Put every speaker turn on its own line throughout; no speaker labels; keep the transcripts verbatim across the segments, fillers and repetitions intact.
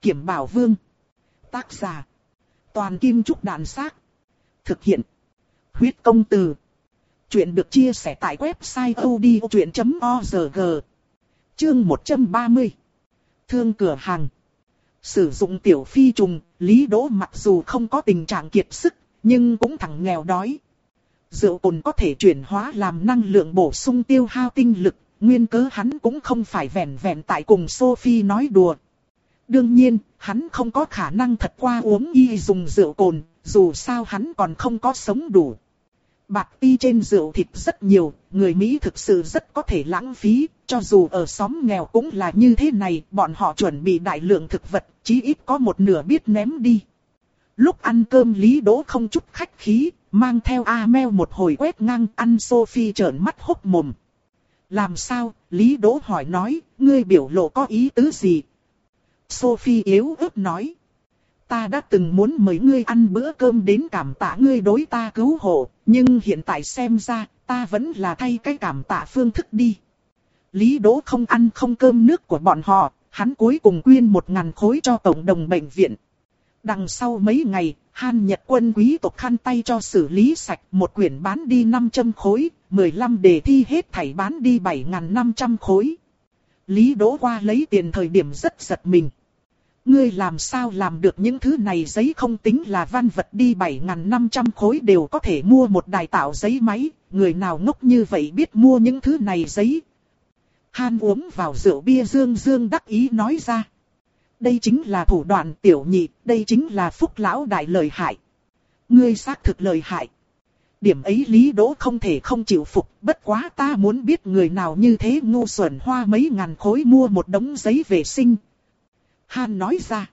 Kiểm Bảo Vương. Tác giả. Toàn Kim Trúc Đàn Xác. Thực hiện. Huyết Công Từ. Chuyện được chia sẻ tại website odchuyện chấm org. Chương một trăm ba mươi. Thương cửa hàng. Sử dụng tiểu phi trùng, Lý Đỗ mặc dù không có tình trạng kiệt sức, nhưng cũng thẳng nghèo đói. Rượu cồn có thể chuyển hóa làm năng lượng bổ sung tiêu hao tinh lực, nguyên cớ hắn cũng không phải vẻn vẹn tại cùng Sophie nói đùa. Đương nhiên, hắn không có khả năng thật qua uống y dùng rượu cồn, dù sao hắn còn không có sống đủ. Bạc ti trên rượu thịt rất nhiều, người Mỹ thực sự rất có thể lãng phí, cho dù ở xóm nghèo cũng là như thế này, bọn họ chuẩn bị đại lượng thực vật, chí ít có một nửa biết ném đi. Lúc ăn cơm Lý Đỗ không chút khách khí, mang theo Amel một hồi quét ngang, ăn Sophie trợn mắt hốc mồm. Làm sao? Lý Đỗ hỏi nói, ngươi biểu lộ có ý tứ gì? Sophie yếu ớt nói. Ta đã từng muốn mời ngươi ăn bữa cơm đến cảm tạ ngươi đối ta cứu hộ, nhưng hiện tại xem ra, ta vẫn là thay cái cảm tạ phương thức đi. Lý Đỗ không ăn không cơm nước của bọn họ, hắn cuối cùng quyên một ngàn khối cho cộng đồng bệnh viện. Đằng sau mấy ngày, Han Nhật Quân quý tộc khăn tay cho xử lý sạch, một quyển bán đi năm trăm khối, mười lăm đề thi hết thảy bán đi bảy nghìn năm trăm khối. Lý Đỗ qua lấy tiền thời điểm rất giật mình. Ngươi làm sao làm được những thứ này, giấy không tính là văn vật đi bảy nghìn năm trăm khối đều có thể mua một đài tạo giấy máy, người nào ngốc như vậy biết mua những thứ này giấy. Han uống vào rượu bia dương dương đắc ý nói ra. Đây chính là thủ đoạn tiểu nhị, đây chính là Phúc lão đại lợi hại. Ngươi xác thực lợi hại. Điểm ấy Lý Đỗ không thể không chịu phục, bất quá ta muốn biết người nào như thế ngu xuẩn hoa mấy ngàn khối mua một đống giấy vệ sinh. Han nói ra.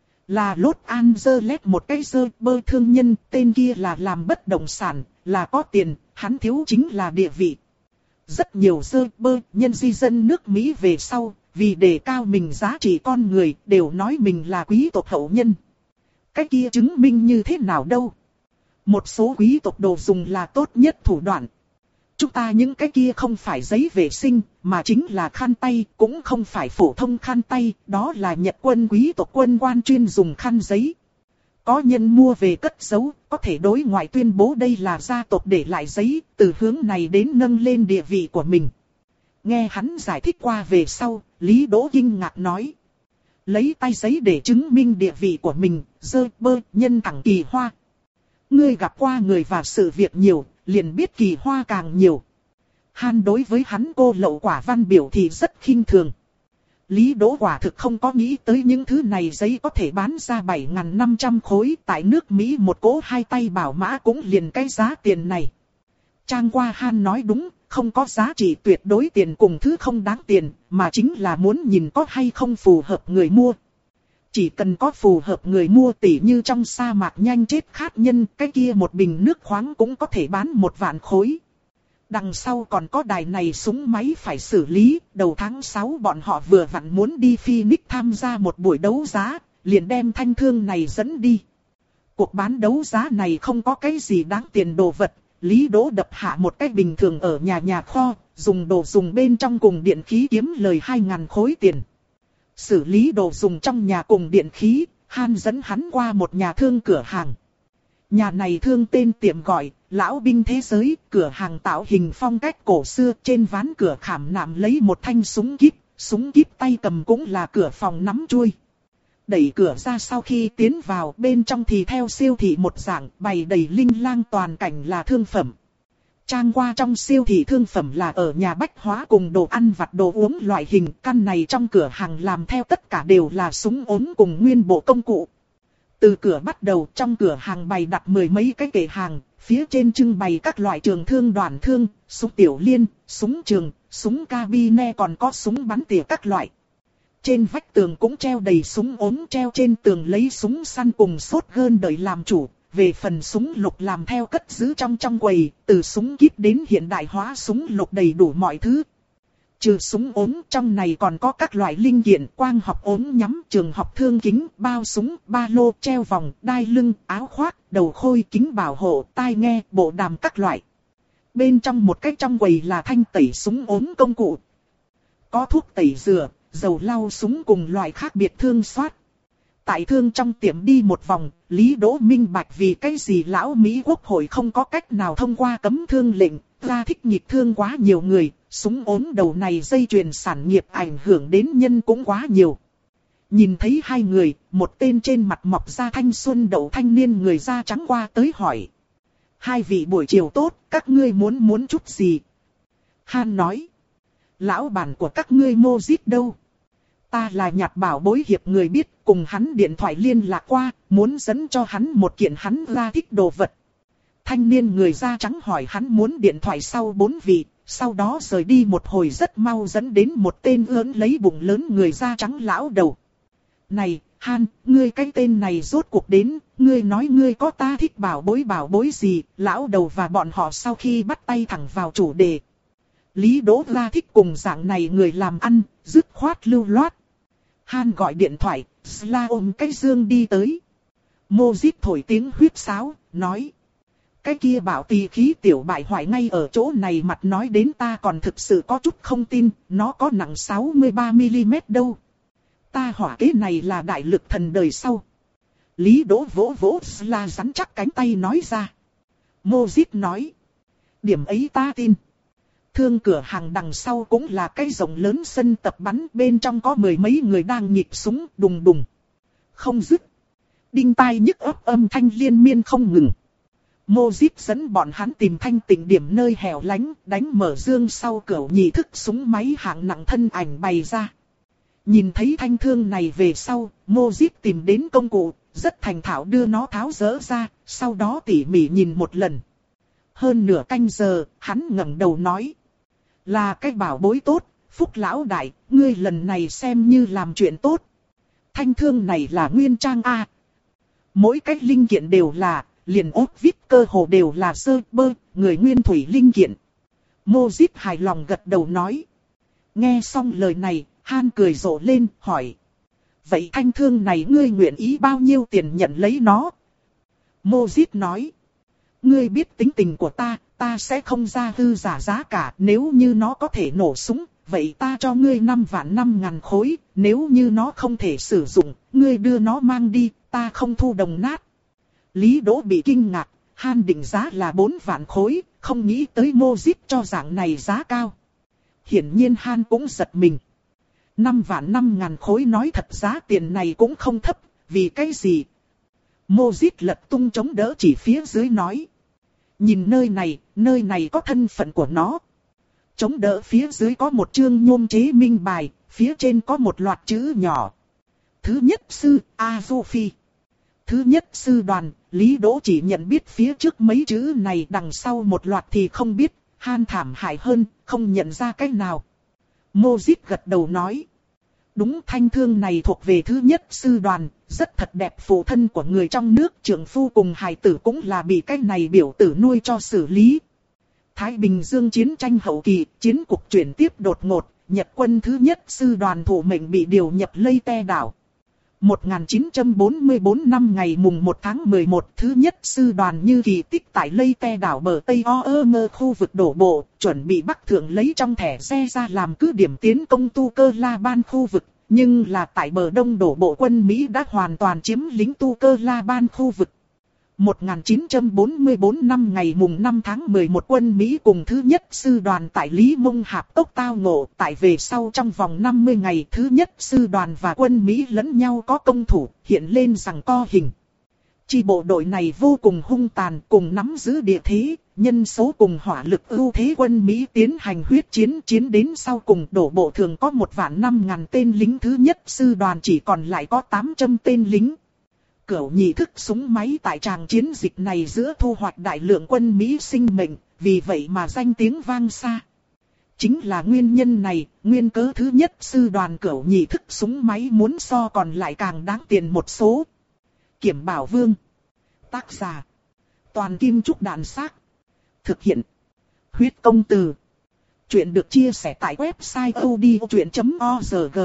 Là Los Angeles một cái dơ bơ thương nhân, tên kia là làm bất động sản, là có tiền, hắn thiếu chính là địa vị. Rất nhiều dơ bơ nhân di dân nước Mỹ về sau, vì đề cao mình giá trị con người, đều nói mình là quý tộc hậu nhân. Cái kia chứng minh như thế nào đâu? Một số quý tộc đồ dùng là tốt nhất thủ đoạn. Chúng ta những cái kia không phải giấy vệ sinh, mà chính là khăn tay, cũng không phải phổ thông khăn tay, đó là Nhật Quân quý tộc quân quan chuyên dùng khăn giấy. Có nhân mua về cất giấu, có thể đối ngoại tuyên bố đây là gia tộc để lại giấy, từ hướng này đến nâng lên địa vị của mình. Nghe hắn giải thích qua về sau, Lý Đỗ kinh ngạc nói. Lấy tay giấy để chứng minh địa vị của mình, dơ bơ nhân thẳng kỳ hoa. Ngươi gặp qua người và sự việc nhiều, liền biết kỳ hoa càng nhiều. Han đối với hắn cô lậu quả văn biểu thì rất khinh thường. Lý Đỗ quả thực không có nghĩ tới những thứ này giấy có thể bán ra bảy nghìn năm trăm khối, tại nước Mỹ một cỗ hai tay bảo mã cũng liền cái giá tiền này. Trang qua Han nói đúng, không có giá trị tuyệt đối tiền cùng thứ không đáng tiền, mà chính là muốn nhìn có hay không phù hợp người mua. Chỉ cần có phù hợp người mua, tỉ như trong sa mạc nhanh chết khát nhân, cái kia một bình nước khoáng cũng có thể bán một vạn khối. Đằng sau còn có đài này súng máy phải xử lý, đầu tháng sáu bọn họ vừa vặn muốn đi Phoenix tham gia một buổi đấu giá, liền đem thanh thương này dẫn đi. Cuộc bán đấu giá này không có cái gì đáng tiền đồ vật, Lý Đỗ đập hạ một cái bình thường ở nhà nhà kho, dùng đồ dùng bên trong cùng điện khí kiếm lời hai nghìn khối tiền. Xử lý đồ dùng trong nhà cùng điện khí, Han dẫn hắn qua một nhà thương cửa hàng. Nhà này thương tên tiệm gọi, Lão Binh Thế Giới, cửa hàng tạo hình phong cách cổ xưa, trên ván cửa khảm nạm lấy một thanh súng kíp, súng kíp tay cầm cũng là cửa phòng nắm chuôi. Đẩy cửa ra sau khi tiến vào, bên trong thì theo siêu thị một dạng, bày đầy linh lang toàn cảnh là thương phẩm. Trang qua trong siêu thị thương phẩm là ở nhà bách hóa cùng đồ ăn vặt đồ uống loại hình, căn này trong cửa hàng làm theo tất cả đều là súng ốm cùng nguyên bộ công cụ. Từ cửa bắt đầu, trong cửa hàng bày đặt mười mấy cái kệ hàng, phía trên trưng bày các loại trường thương đoạn thương, súng tiểu liên, súng trường, súng cabine còn có súng bắn tỉa các loại. Trên vách tường cũng treo đầy súng ốm, treo trên tường lấy súng săn cùng shotgun đợi làm chủ. Về phần súng lục làm theo cất giữ trong trong quầy, từ súng kíp đến hiện đại hóa súng lục đầy đủ mọi thứ. Trừ súng ốm, trong này còn có các loại linh kiện, quang học ốm nhắm, trường học thương kính, bao súng, ba lô, treo vòng, đai lưng, áo khoác, đầu khôi, kính bảo hộ, tai nghe, bộ đàm các loại. Bên trong một cái trong quầy là thanh tẩy súng ốm công cụ. Có thuốc tẩy rửa, dầu lau súng cùng loại khác biệt thương xoát. tại thương trong tiệm đi một vòng, Lý Đỗ minh bạch vì cái gì lão Mỹ Quốc hội không có cách nào thông qua cấm thương lệnh, ra thích nghịch thương quá nhiều người, súng ốm đầu này dây chuyền sản nghiệp ảnh hưởng đến nhân cũng quá nhiều. Nhìn thấy hai người, một tên trên mặt mọc da thanh xuân đậu thanh niên người da trắng qua tới hỏi. Hai vị buổi chiều tốt, các ngươi muốn muốn chút gì? Han nói. Lão bản của các ngươi Mojip đâu? Ta là nhặt bảo bối hiệp người biết, cùng hắn điện thoại liên lạc qua, muốn dẫn cho hắn một kiện hắn ra thích đồ vật. Thanh niên người da trắng hỏi hắn muốn điện thoại sau bốn vị, sau đó rời đi một hồi rất mau dẫn đến một tên ớn lấy bụng lớn người da trắng lão đầu. Này, Han, ngươi cái tên này rốt cuộc đến, ngươi nói ngươi có ta thích bảo bối bảo bối gì, lão đầu và bọn họ sau khi bắt tay thẳng vào chủ đề. Lý Đỗ ra thích cùng dạng này người làm ăn, dứt khoát lưu loát. Han gọi điện thoại, Sla ôm cái dương đi tới. Mojip thổi tiếng huýt sáo, nói. Cái kia bảo tỳ khí tiểu bại hoại ngay ở chỗ này mặt nói đến ta còn thực sự có chút không tin, nó có nặng sáu mươi ba mi li mét đâu. Ta hỏa kế này là đại lực thần đời sau. Lý Đỗ vỗ vỗ Sla rắn chắc cánh tay nói ra. Mojip nói. Điểm ấy ta tin. Thương cửa hàng đằng sau cũng là cái rộng lớn sân tập bắn, bên trong có mười mấy người đang nhịp súng đùng đùng. Không dứt. Đinh tai nhức óc âm thanh liên miên không ngừng. Mojip dẫn bọn hắn tìm thanh tịnh điểm nơi hẻo lánh, đánh mở dương sau cửa nhị thức súng máy hạng nặng thân ảnh bày ra. Nhìn thấy thanh thương này về sau, Mojip tìm đến công cụ, rất thành thạo đưa nó tháo dỡ ra, sau đó tỉ mỉ nhìn một lần. Hơn nửa canh giờ, hắn ngẩng đầu nói. Là cái bảo bối tốt, Phúc lão đại, ngươi lần này xem như làm chuyện tốt. Thanh thương này là nguyên trang A. Mỗi cái linh kiện đều là, liền ốp vít cơ hồ đều là sơ bơ, người nguyên thủy linh kiện. Mojip hài lòng gật đầu nói. Nghe xong lời này, Han cười rộ lên, hỏi. Vậy thanh thương này ngươi nguyện ý bao nhiêu tiền nhận lấy nó? Mojip nói. Ngươi biết tính tình của ta, ta sẽ không ra hư giả giá cả, nếu như nó có thể nổ súng, vậy ta cho ngươi năm vạn năm ngàn khối, nếu như nó không thể sử dụng, ngươi đưa nó mang đi, ta không thu đồng nát. Lý Đỗ bị kinh ngạc, Han định giá là bốn vạn khối, không nghĩ tới Mojip cho dạng này giá cao. Hiển nhiên Han cũng giật mình. Năm vạn năm ngàn khối nói thật giá tiền này cũng không thấp, vì cái gì? Mojip lật tung chống đỡ chỉ phía dưới nói. Nhìn nơi này, nơi này có thân phận của nó. Chống đỡ phía dưới có một chương nhôm chế minh bài, phía trên có một loạt chữ nhỏ. Thứ nhất sư, Azofi. Thứ nhất sư đoàn, Lý Đỗ chỉ nhận biết phía trước mấy chữ này, đằng sau một loạt thì không biết. Han thảm hại hơn, không nhận ra cách nào. Mojip gật đầu nói. Đúng, thanh thương này thuộc về thứ nhất sư đoàn, rất thật đẹp, phụ thân của người trong nước, trưởng phu cùng hài tử cũng là bị cái này biểu tử nuôi cho xử lý. Thái Bình Dương chiến tranh hậu kỳ, chiến cục chuyển tiếp đột ngột, Nhật quân thứ nhất sư đoàn thủ mệnh bị điều nhập Leyte đảo. một nghìn chín trăm bốn mươi tư năm ngày mùng một tháng mười một, thứ nhất sư đoàn như kỳ tích tại Leyte đảo bờ Tây Oemer khu vực đổ bộ, chuẩn bị Bắc Thượng lấy trong thẻ xe ra làm cứ điểm tiến công Tu Cơ La Ban khu vực, nhưng là tại bờ Đông đổ bộ quân Mỹ đã hoàn toàn chiếm lĩnh Tu Cơ La Ban khu vực. một nghìn chín trăm bốn mươi tư năm ngày mùng năm tháng mười một, quân Mỹ cùng thứ nhất sư đoàn tại Lý Mông Hạp Cốc tao ngộ, tại về sau trong vòng năm mươi ngày thứ nhất sư đoàn và quân Mỹ lẫn nhau có công thủ, hiện lên giằng co hình. Chi bộ đội này vô cùng hung tàn, cùng nắm giữ địa thế, nhân số cùng hỏa lực ưu thế quân Mỹ tiến hành huyết chiến, chiến đến sau cùng đổ bộ thường có một vạn năm ngàn tên lính, thứ nhất sư đoàn chỉ còn lại có tám trăm tên lính. Cửu nhị thức súng máy tại tràng chiến dịch này giữa thu hoạch đại lượng quân Mỹ sinh mệnh, vì vậy mà danh tiếng vang xa. Chính là nguyên nhân này, nguyên cớ thứ nhất sư đoàn cửu nhị thức súng máy muốn so còn lại càng đáng tiền một số. Kiểm Bảo Vương. Tác giả. Toàn Kim Trúc Đàn Xác. Thực hiện. Huyết Công Từ. Chuyện được chia sẻ tại website odchuyện chấm org.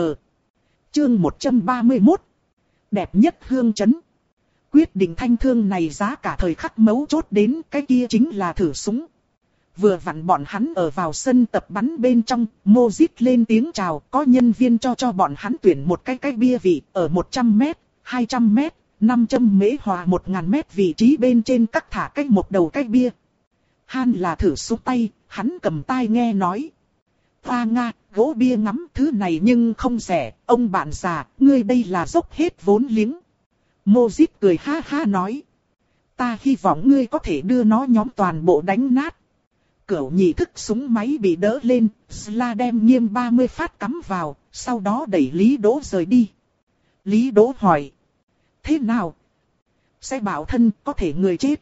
Chương một trăm ba mươi mốt. Đẹp nhất hương trấn. Quyết định thanh thương này giá cả thời khắc mấu chốt đến, cái kia chính là thử súng. Vừa vặn bọn hắn ở vào sân tập bắn bên trong, Mojip lên tiếng chào, có nhân viên cho cho bọn hắn tuyển một cái cái bia vị, ở một trăm mét, hai trăm mét, năm trăm mễ hòa một nghìn mét vị trí bên trên cắt thả cách một đầu cái bia. Han là thử xuống tay, hắn cầm tai nghe nói. Hoa Nga, gỗ bia ngắm thứ này nhưng không rẻ, ông bạn già, ngươi đây là dốc hết vốn liếng. Mojip cười ha ha nói. Ta hy vọng ngươi có thể đưa nó nhóm toàn bộ đánh nát. Cửu nhị thức súng máy bị đỡ lên, Sla đem nghiêm ba mươi phát cắm vào, sau đó đẩy Lý Đỗ rời đi. Lý Đỗ hỏi. Thế nào? Sẽ bảo thân có thể người chết.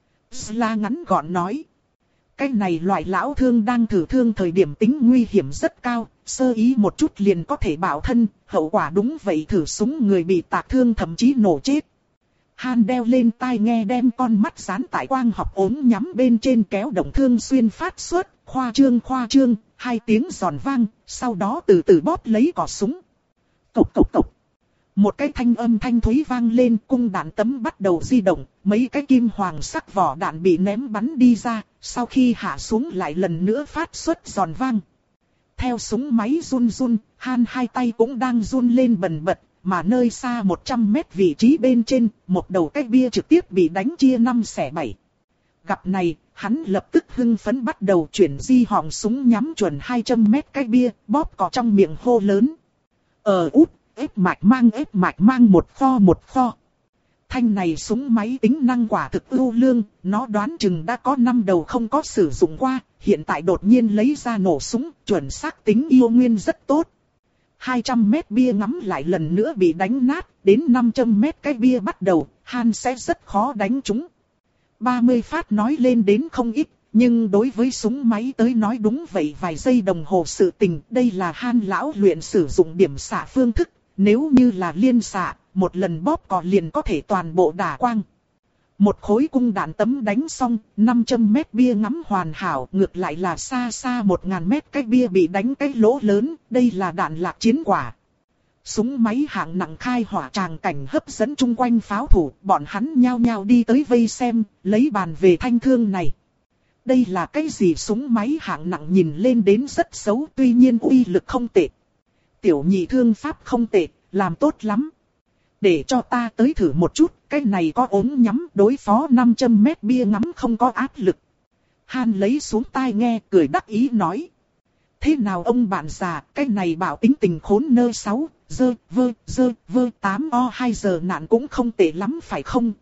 Sla ngắn gọn nói. Cái này loại lão thương đang thử thương thời điểm tính nguy hiểm rất cao, sơ ý một chút liền có thể bảo thân, hậu quả đúng vậy thử súng người bị tạc thương thậm chí nổ chết. Han đeo lên tai nghe đem con mắt dán tại quang học ốm nhắm bên trên kéo động thương xuyên phát xuất, khoa trương khoa trương, hai tiếng giòn vang, sau đó từ từ bóp lấy cò súng. Cộc cộc cộc. Một cái thanh âm thanh thúy vang lên, cung đạn tấm bắt đầu di động, mấy cái kim hoàng sắc vỏ đạn bị ném bắn đi ra, sau khi hạ xuống lại lần nữa phát xuất giòn vang. Theo súng máy run run, Han hai tay cũng đang run lên bần bật, mà nơi xa một trăm mét vị trí bên trên, một đầu cái bia trực tiếp bị đánh chia năm xẻ bảy. Gặp này, hắn lập tức hưng phấn bắt đầu chuyển di họng súng nhắm chuẩn hai trăm mét cái bia, bóp cò trong miệng hô lớn. Ờ út, ép mạch mang ép mạch mang một kho một kho. Thanh này súng máy tính năng quả thực ưu lương, nó đoán chừng đã có năm đầu không có sử dụng qua, hiện tại đột nhiên lấy ra nổ súng, chuẩn xác tính yêu nguyên rất tốt. hai trăm mét bia ngắm lại lần nữa bị đánh nát, đến năm trăm mét cái bia bắt đầu, Han sẽ rất khó đánh chúng. ba mươi phát nói lên đến không ít, nhưng đối với súng máy tới nói đúng vậy vài giây đồng hồ sự tình, đây là Han lão luyện sử dụng điểm xạ phương thức, nếu như là liên xạ, một lần bóp cò liền có thể toàn bộ đả quang. Một khối cung đạn tấm đánh xong, năm trăm mét bia ngắm hoàn hảo, ngược lại là xa xa một nghìn mét cái bia bị đánh cái lỗ lớn, đây là đạn lạc chiến quả. Súng máy hạng nặng khai hỏa tràng cảnh hấp dẫn chung quanh pháo thủ, bọn hắn nhao nhao đi tới vây xem, lấy bàn về thanh thương này. Đây là cái gì súng máy hạng nặng nhìn lên đến rất xấu, tuy nhiên uy lực không tệ. Tiểu nhị thương pháp không tệ, làm tốt lắm. Để cho ta tới thử một chút, cái này có ốm nhắm đối phó năm trăm mét bia ngắm không có áp lực. Han lấy xuống tai nghe cười đắc ý nói. Thế nào ông bạn già, cái này bảo tính tình khốn nơ sáu, dơ, vơ, dơ, vơ, tám o hai giờ nạn cũng không tệ lắm phải không?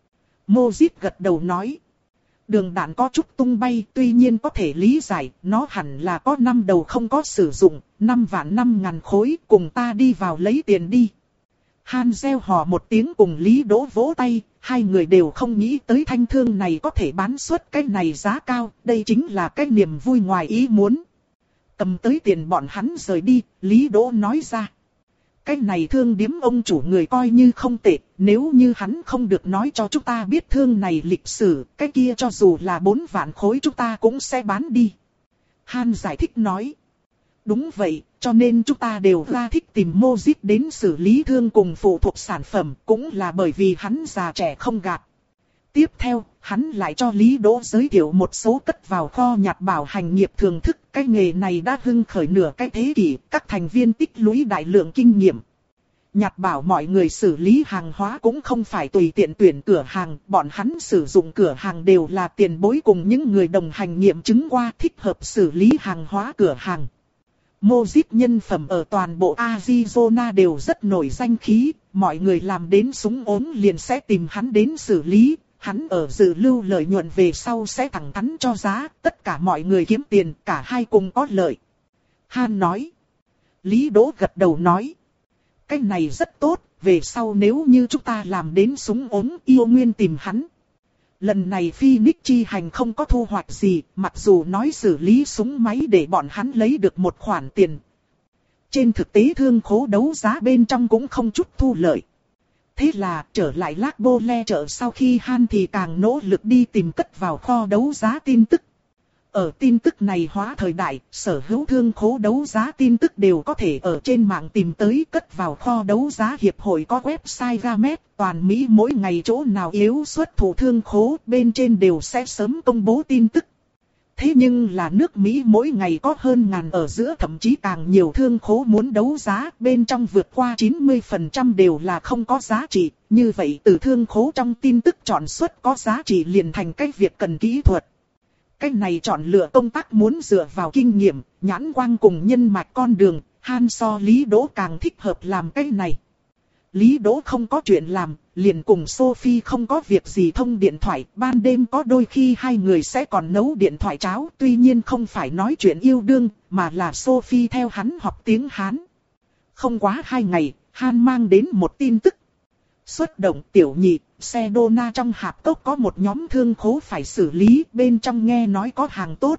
Mojip gật đầu nói. Đường đạn có chút tung bay, tuy nhiên có thể lý giải, nó hẳn là có năm đầu không có sử dụng, năm vạn năm ngàn khối, cùng ta đi vào lấy tiền đi. Han reo hò một tiếng cùng Lý Đỗ vỗ tay, hai người đều không nghĩ tới thanh thương này có thể bán suất cái này giá cao, đây chính là cái niềm vui ngoài ý muốn. Cầm tới tiền bọn hắn rời đi, Lý Đỗ nói ra. Cái này thương điếm ông chủ người coi như không tệ, nếu như hắn không được nói cho chúng ta biết thương này lịch sử, cái kia cho dù là bốn vạn khối chúng ta cũng sẽ bán đi. Han giải thích nói. Đúng vậy, cho nên chúng ta đều ra thích tìm Mojip đến xử lý thương cùng phụ thuộc sản phẩm, cũng là bởi vì hắn già trẻ không gạt. Tiếp theo, hắn lại cho Lý Đỗ giới thiệu một số cất vào kho nhặt bảo hành nghiệp thường thức. Cái nghề này đã hưng khởi nửa cái thế kỷ, các thành viên tích lũy đại lượng kinh nghiệm. Nhặt bảo mọi người xử lý hàng hóa cũng không phải tùy tiện tuyển cửa hàng, bọn hắn sử dụng cửa hàng đều là tiền bối cùng những người đồng hành nghiệm chứng qua thích hợp xử lý hàng hóa cửa hàng. Mojip nhân phẩm ở toàn bộ Arizona đều rất nổi danh khí, mọi người làm đến súng ốm liền sẽ tìm hắn đến xử lý, hắn ở dự lưu lợi nhuận về sau sẽ thẳng thắn cho giá, tất cả mọi người kiếm tiền, cả hai cùng có lợi. Han nói. Lý Đỗ gật đầu nói. Cái này rất tốt, về sau nếu như chúng ta làm đến súng ốm yêu nguyên tìm hắn. Lần này Phoenix chi hành không có thu hoạch gì, mặc dù nói xử lý súng máy để bọn hắn lấy được một khoản tiền. Trên thực tế thương khố đấu giá bên trong cũng không chút thu lợi. Thế là trở lại Lác Bô Le chợ sau khi Han thì càng nỗ lực đi tìm cất vào kho đấu giá tin tức. Ở tin tức này hóa thời đại, sở hữu thương khố đấu giá tin tức đều có thể ở trên mạng tìm tới cất vào kho đấu giá hiệp hội có website Gamet, toàn Mỹ mỗi ngày chỗ nào yếu xuất thủ thương khố bên trên đều sẽ sớm công bố tin tức. Thế nhưng là nước Mỹ mỗi ngày có hơn ngàn ở giữa, thậm chí càng nhiều thương khố muốn đấu giá, bên trong vượt qua chín mươi phần trăm đều là không có giá trị. Như vậy từ thương khố trong tin tức chọn xuất có giá trị liền thành cái việc cần kỹ thuật. Cái này chọn lựa công tác muốn dựa vào kinh nghiệm, nhãn quang cùng nhân mạch con đường, Han so Lý Đỗ càng thích hợp làm cái này. Lý Đỗ không có chuyện làm, liền cùng Sophie không có việc gì thông điện thoại, ban đêm có đôi khi hai người sẽ còn nấu điện thoại cháo, tuy nhiên không phải nói chuyện yêu đương, mà là Sophie theo hắn học tiếng Hán. Không quá hai ngày, Han mang đến một tin tức. Xuất động tiểu nhị, xe Dona trong hạp cốc có một nhóm thương khố phải xử lý, bên trong nghe nói có hàng tốt.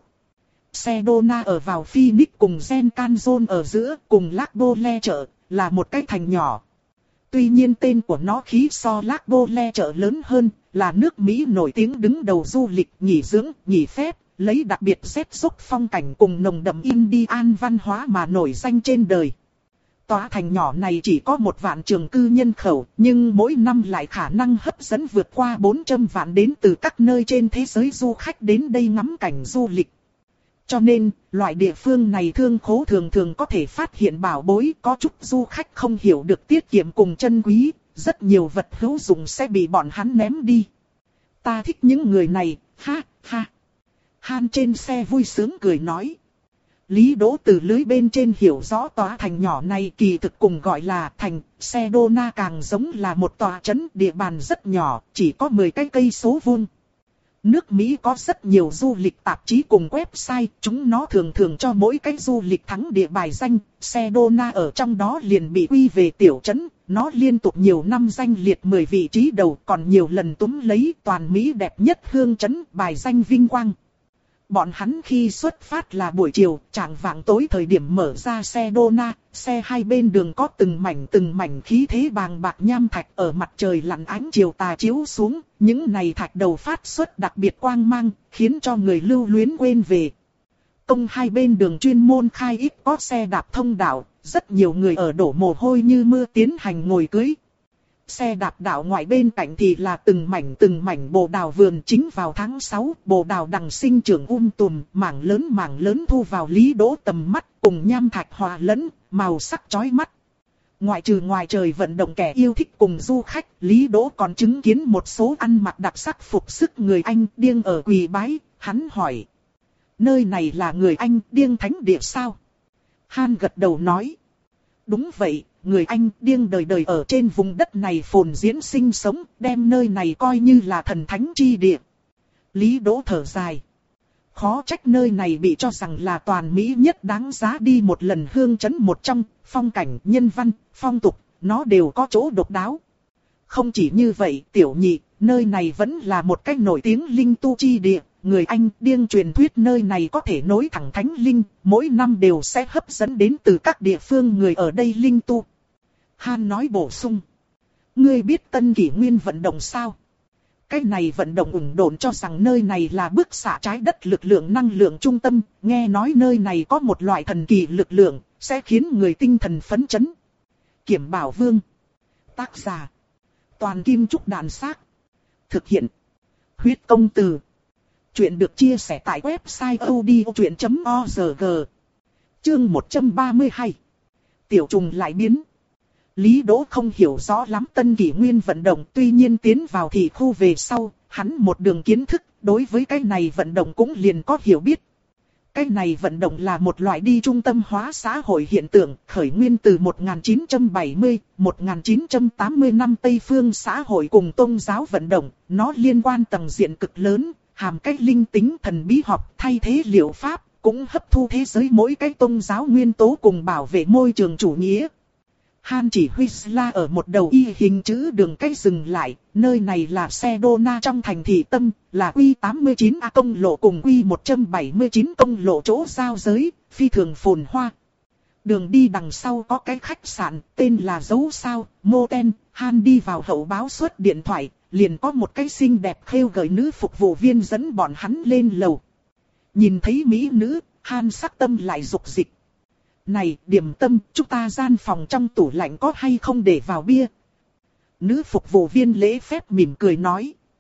Xe Dona ở vào Phoenix cùng Gen Canzon ở giữa, cùng Lac Le chợ, là một cái thành nhỏ. Tuy nhiên tên của nó khí so Lac Le chợ lớn hơn, là nước Mỹ nổi tiếng đứng đầu du lịch, nghỉ dưỡng, nghỉ phép, lấy đặc biệt rét dốc phong cảnh cùng nồng đậm Indian văn hóa mà nổi danh trên đời. Tòa thành nhỏ này chỉ có một vạn trường cư nhân khẩu, nhưng mỗi năm lại khả năng hấp dẫn vượt qua bốn trăm vạn đến từ các nơi trên thế giới du khách đến đây ngắm cảnh du lịch. Cho nên, loại địa phương này thương khố thường thường có thể phát hiện bảo bối, có chút du khách không hiểu được tiết kiệm cùng chân quý, rất nhiều vật hữu dụng sẽ bị bọn hắn ném đi. Ta thích những người này, ha, ha. Han trên xe vui sướng cười nói. Lý Đỗ từ lưới bên trên hiểu rõ tòa thành nhỏ này kỳ thực cùng gọi là thành, xe Dona càng giống là một tòa trấn, địa bàn rất nhỏ, chỉ có mười cái cây số vuông. Nước Mỹ có rất nhiều du lịch tạp chí cùng website, chúng nó thường thường cho mỗi cái du lịch thắng địa bài danh, xe Dona ở trong đó liền bị quy về tiểu trấn, nó liên tục nhiều năm danh liệt mười vị trí đầu, còn nhiều lần túm lấy toàn Mỹ đẹp nhất hương trấn bài danh vinh quang. Bọn hắn khi xuất phát là buổi chiều, chạng vạng tối thời điểm mở ra xe Dona, xe hai bên đường có từng mảnh từng mảnh khí thế bàng bạc nham thạch ở mặt trời lặn ánh chiều tà chiếu xuống, những này thạch đầu phát xuất đặc biệt quang mang, khiến cho người lưu luyến quên về. Công hai bên đường chuyên môn khai ít có xe đạp thông đạo, rất nhiều người ở đổ mồ hôi như mưa tiến hành ngồi cưới. Xe đạp đạo ngoại bên cạnh thì là từng mảnh từng mảnh bồ đào vườn, chính vào tháng sáu, bồ đào đằng sinh trưởng um tùm, mảng lớn mảng lớn thu vào Lý Đỗ tầm mắt, cùng nham thạch hòa lẫn, màu sắc chói mắt. Ngoại trừ ngoài trời vận động kẻ yêu thích cùng du khách, Lý Đỗ còn chứng kiến một số ăn mặc đặc sắc phục sức người Anh điên ở quỳ bái, hắn hỏi. Nơi này là người Anh điên thánh địa sao? Han gật đầu nói. Đúng vậy. Người Anh điên đời đời ở trên vùng đất này phồn diễn sinh sống, đem nơi này coi như là thần thánh chi địa. Lý Đỗ thở dài. Khó trách nơi này bị cho rằng là toàn Mỹ nhất đáng giá đi một lần hương trấn một trong, phong cảnh, nhân văn, phong tục, nó đều có chỗ độc đáo. Không chỉ như vậy, tiểu nhị, nơi này vẫn là một cách nổi tiếng linh tu chi địa. Người Anh điên truyền thuyết nơi này có thể nối thẳng thánh linh, mỗi năm đều sẽ hấp dẫn đến từ các địa phương người ở đây linh tu. Han nói bổ sung. Ngươi biết Tân Kỷ Nguyên vận động sao? Cái này vận động ủng đồn cho rằng nơi này là bức xạ trái đất lực lượng năng lượng trung tâm, nghe nói nơi này có một loại thần kỳ lực lượng, sẽ khiến người tinh thần phấn chấn. Kiểm Bảo Vương. Tác giả. Toàn Kim Trúc Đàn Xác. Thực hiện. Huyết Công Từ. Chuyện được chia sẻ tại website odchuyện chấm org. Chương một trăm ba mươi hai. Tiểu trùng lại biến. Lý Đỗ không hiểu rõ lắm Tân Kỷ Nguyên vận động, tuy nhiên tiến vào thị khu về sau, hắn một đường kiến thức, đối với cái này vận động cũng liền có hiểu biết. Cái này vận động là một loại đi trung tâm hóa xã hội hiện tượng, khởi nguyên từ một nghìn chín trăm bảy mươi, một nghìn chín trăm tám mươi năm Tây phương xã hội cùng tôn giáo vận động, nó liên quan tầng diện cực lớn, hàm cách linh tính thần bí học thay thế liệu pháp, cũng hấp thu thế giới mỗi cái tôn giáo nguyên tố cùng bảo vệ môi trường chủ nghĩa. Han chỉ huy Sla ở một đầu y hình chữ đường cách dừng lại, nơi này là xe Dona trong thành thị tâm, là Quy tám mươi chín A công lộ cùng Quy một trăm bảy mươi chín công lộ chỗ giao giới, phi thường phồn hoa. Đường đi đằng sau có cái khách sạn, tên là Dấu Sao, Motel, Han đi vào hậu báo suất điện thoại, liền có một cái xinh đẹp khêu gợi nữ phục vụ viên dẫn bọn hắn lên lầu. Nhìn thấy mỹ nữ, Han sắc tâm lại dục dịch. Này, điểm tâm, chúng ta gian phòng trong tủ lạnh có hay không để vào bia? Nữ phục vụ viên lễ phép mỉm cười nói.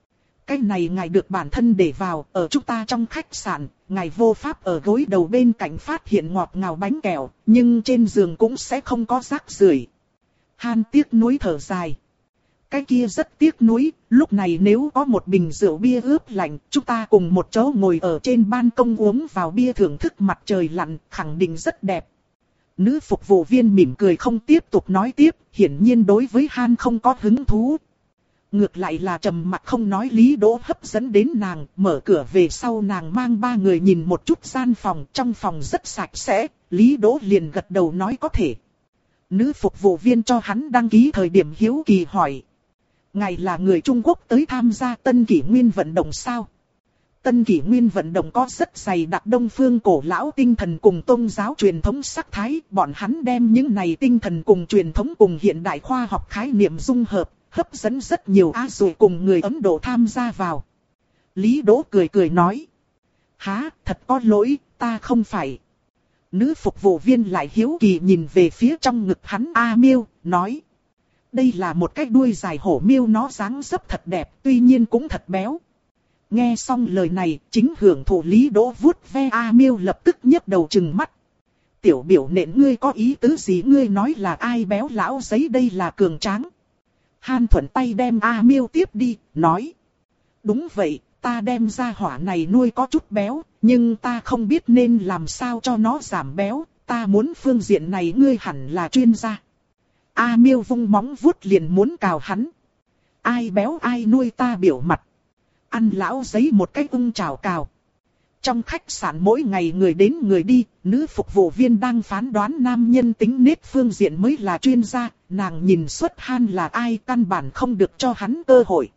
cái này ngài được bản thân để vào, ở chúng ta trong khách sạn, ngài vô pháp ở gối đầu bên cạnh phát hiện ngọt ngào bánh kẹo, nhưng trên giường cũng sẽ không có rác rưởi. Han tiếc nuối thở dài. Cái kia rất tiếc nuối, lúc này nếu có một bình rượu bia ướp lạnh, chúng ta cùng một chỗ ngồi ở trên ban công uống vào bia thưởng thức mặt trời lặn, khẳng định rất đẹp. Nữ phục vụ viên mỉm cười không tiếp tục nói tiếp, hiển nhiên đối với Han không có hứng thú. Ngược lại là trầm mặc không nói Lý Đỗ hấp dẫn đến nàng, mở cửa về sau nàng mang ba người nhìn một chút gian phòng, trong phòng rất sạch sẽ, Lý Đỗ liền gật đầu nói có thể. Nữ phục vụ viên cho hắn đăng ký thời điểm hiếu kỳ hỏi. Ngài là người Trung Quốc tới tham gia Tân Kỷ Nguyên vận động sao? Tân Kỷ Nguyên vận động có rất dày đặc đông phương cổ lão tinh thần cùng tôn giáo truyền thống sắc thái, bọn hắn đem những này tinh thần cùng truyền thống cùng hiện đại khoa học khái niệm dung hợp, hấp dẫn rất nhiều Á Dụ cùng người Ấn Độ tham gia vào. Lý Đỗ cười cười nói. Hả, thật có lỗi, ta không phải. Nữ phục vụ viên lại hiếu kỳ nhìn về phía trong ngực hắn A Miêu, nói. Đây là một cái đuôi dài hổ miêu, nó dáng dấp thật đẹp, tuy nhiên cũng thật béo. Nghe xong lời này, chính hưởng thụ Lý Đỗ vuốt ve A Miêu lập tức nhấc đầu trừng mắt. Tiểu biểu nện ngươi có ý tứ gì, ngươi nói là ai béo lão giấy, đây là cường tráng. Han thuận tay đem A Miêu tiếp đi, nói. Đúng vậy, ta đem ra hỏa này nuôi có chút béo, nhưng ta không biết nên làm sao cho nó giảm béo, ta muốn phương diện này ngươi hẳn là chuyên gia. A Miêu vung móng vuốt liền muốn cào hắn. Ai béo ai nuôi ta biểu mặt. Ăn lão giấy một cái ung chảo cào. Trong khách sạn mỗi ngày người đến người đi, nữ phục vụ viên đang phán đoán nam nhân tính nết phương diện mới là chuyên gia, nàng nhìn xuất Han là ai căn bản không được cho hắn cơ hội.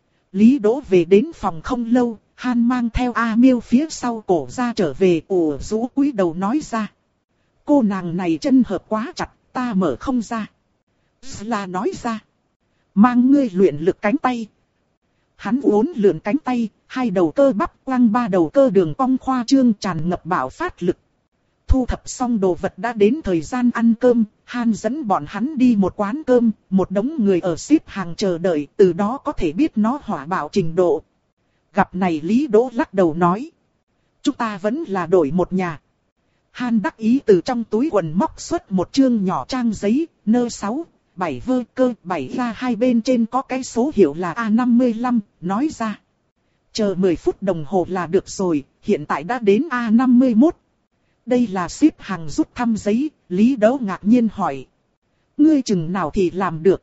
Lý Đỗ về đến phòng không lâu, Han mang theo A Miêu phía sau cổ ra trở về, ủ rũ cúi đầu nói ra. Cô nàng này chân hợp quá chặt, ta mở không ra. Là nói ra. Mang ngươi luyện lực cánh tay. Hắn uốn lượn cánh tay, hai đầu cơ bắp quăng ba đầu cơ đường cong khoa trương tràn ngập bạo phát lực. Thu thập xong đồ vật đã đến thời gian ăn cơm, Han dẫn bọn hắn đi một quán cơm, một đống người ở xếp hàng chờ đợi, từ đó có thể biết nó hỏa bạo trình độ. Gặp này Lý Đỗ lắc đầu nói. Chúng ta vẫn là đổi một nhà. Han đắc ý từ trong túi quần móc xuất một chương nhỏ trang giấy, nơ sáu. Bảy vơ cơ bảy ra hai bên trên có cái số hiệu là A năm mươi lăm, nói ra. Chờ mười phút đồng hồ là được rồi, hiện tại đã đến A năm mươi mốt. Đây là xếp hàng rút thăm giấy, Lý Đỗ ngạc nhiên hỏi. Ngươi chừng nào thì làm được?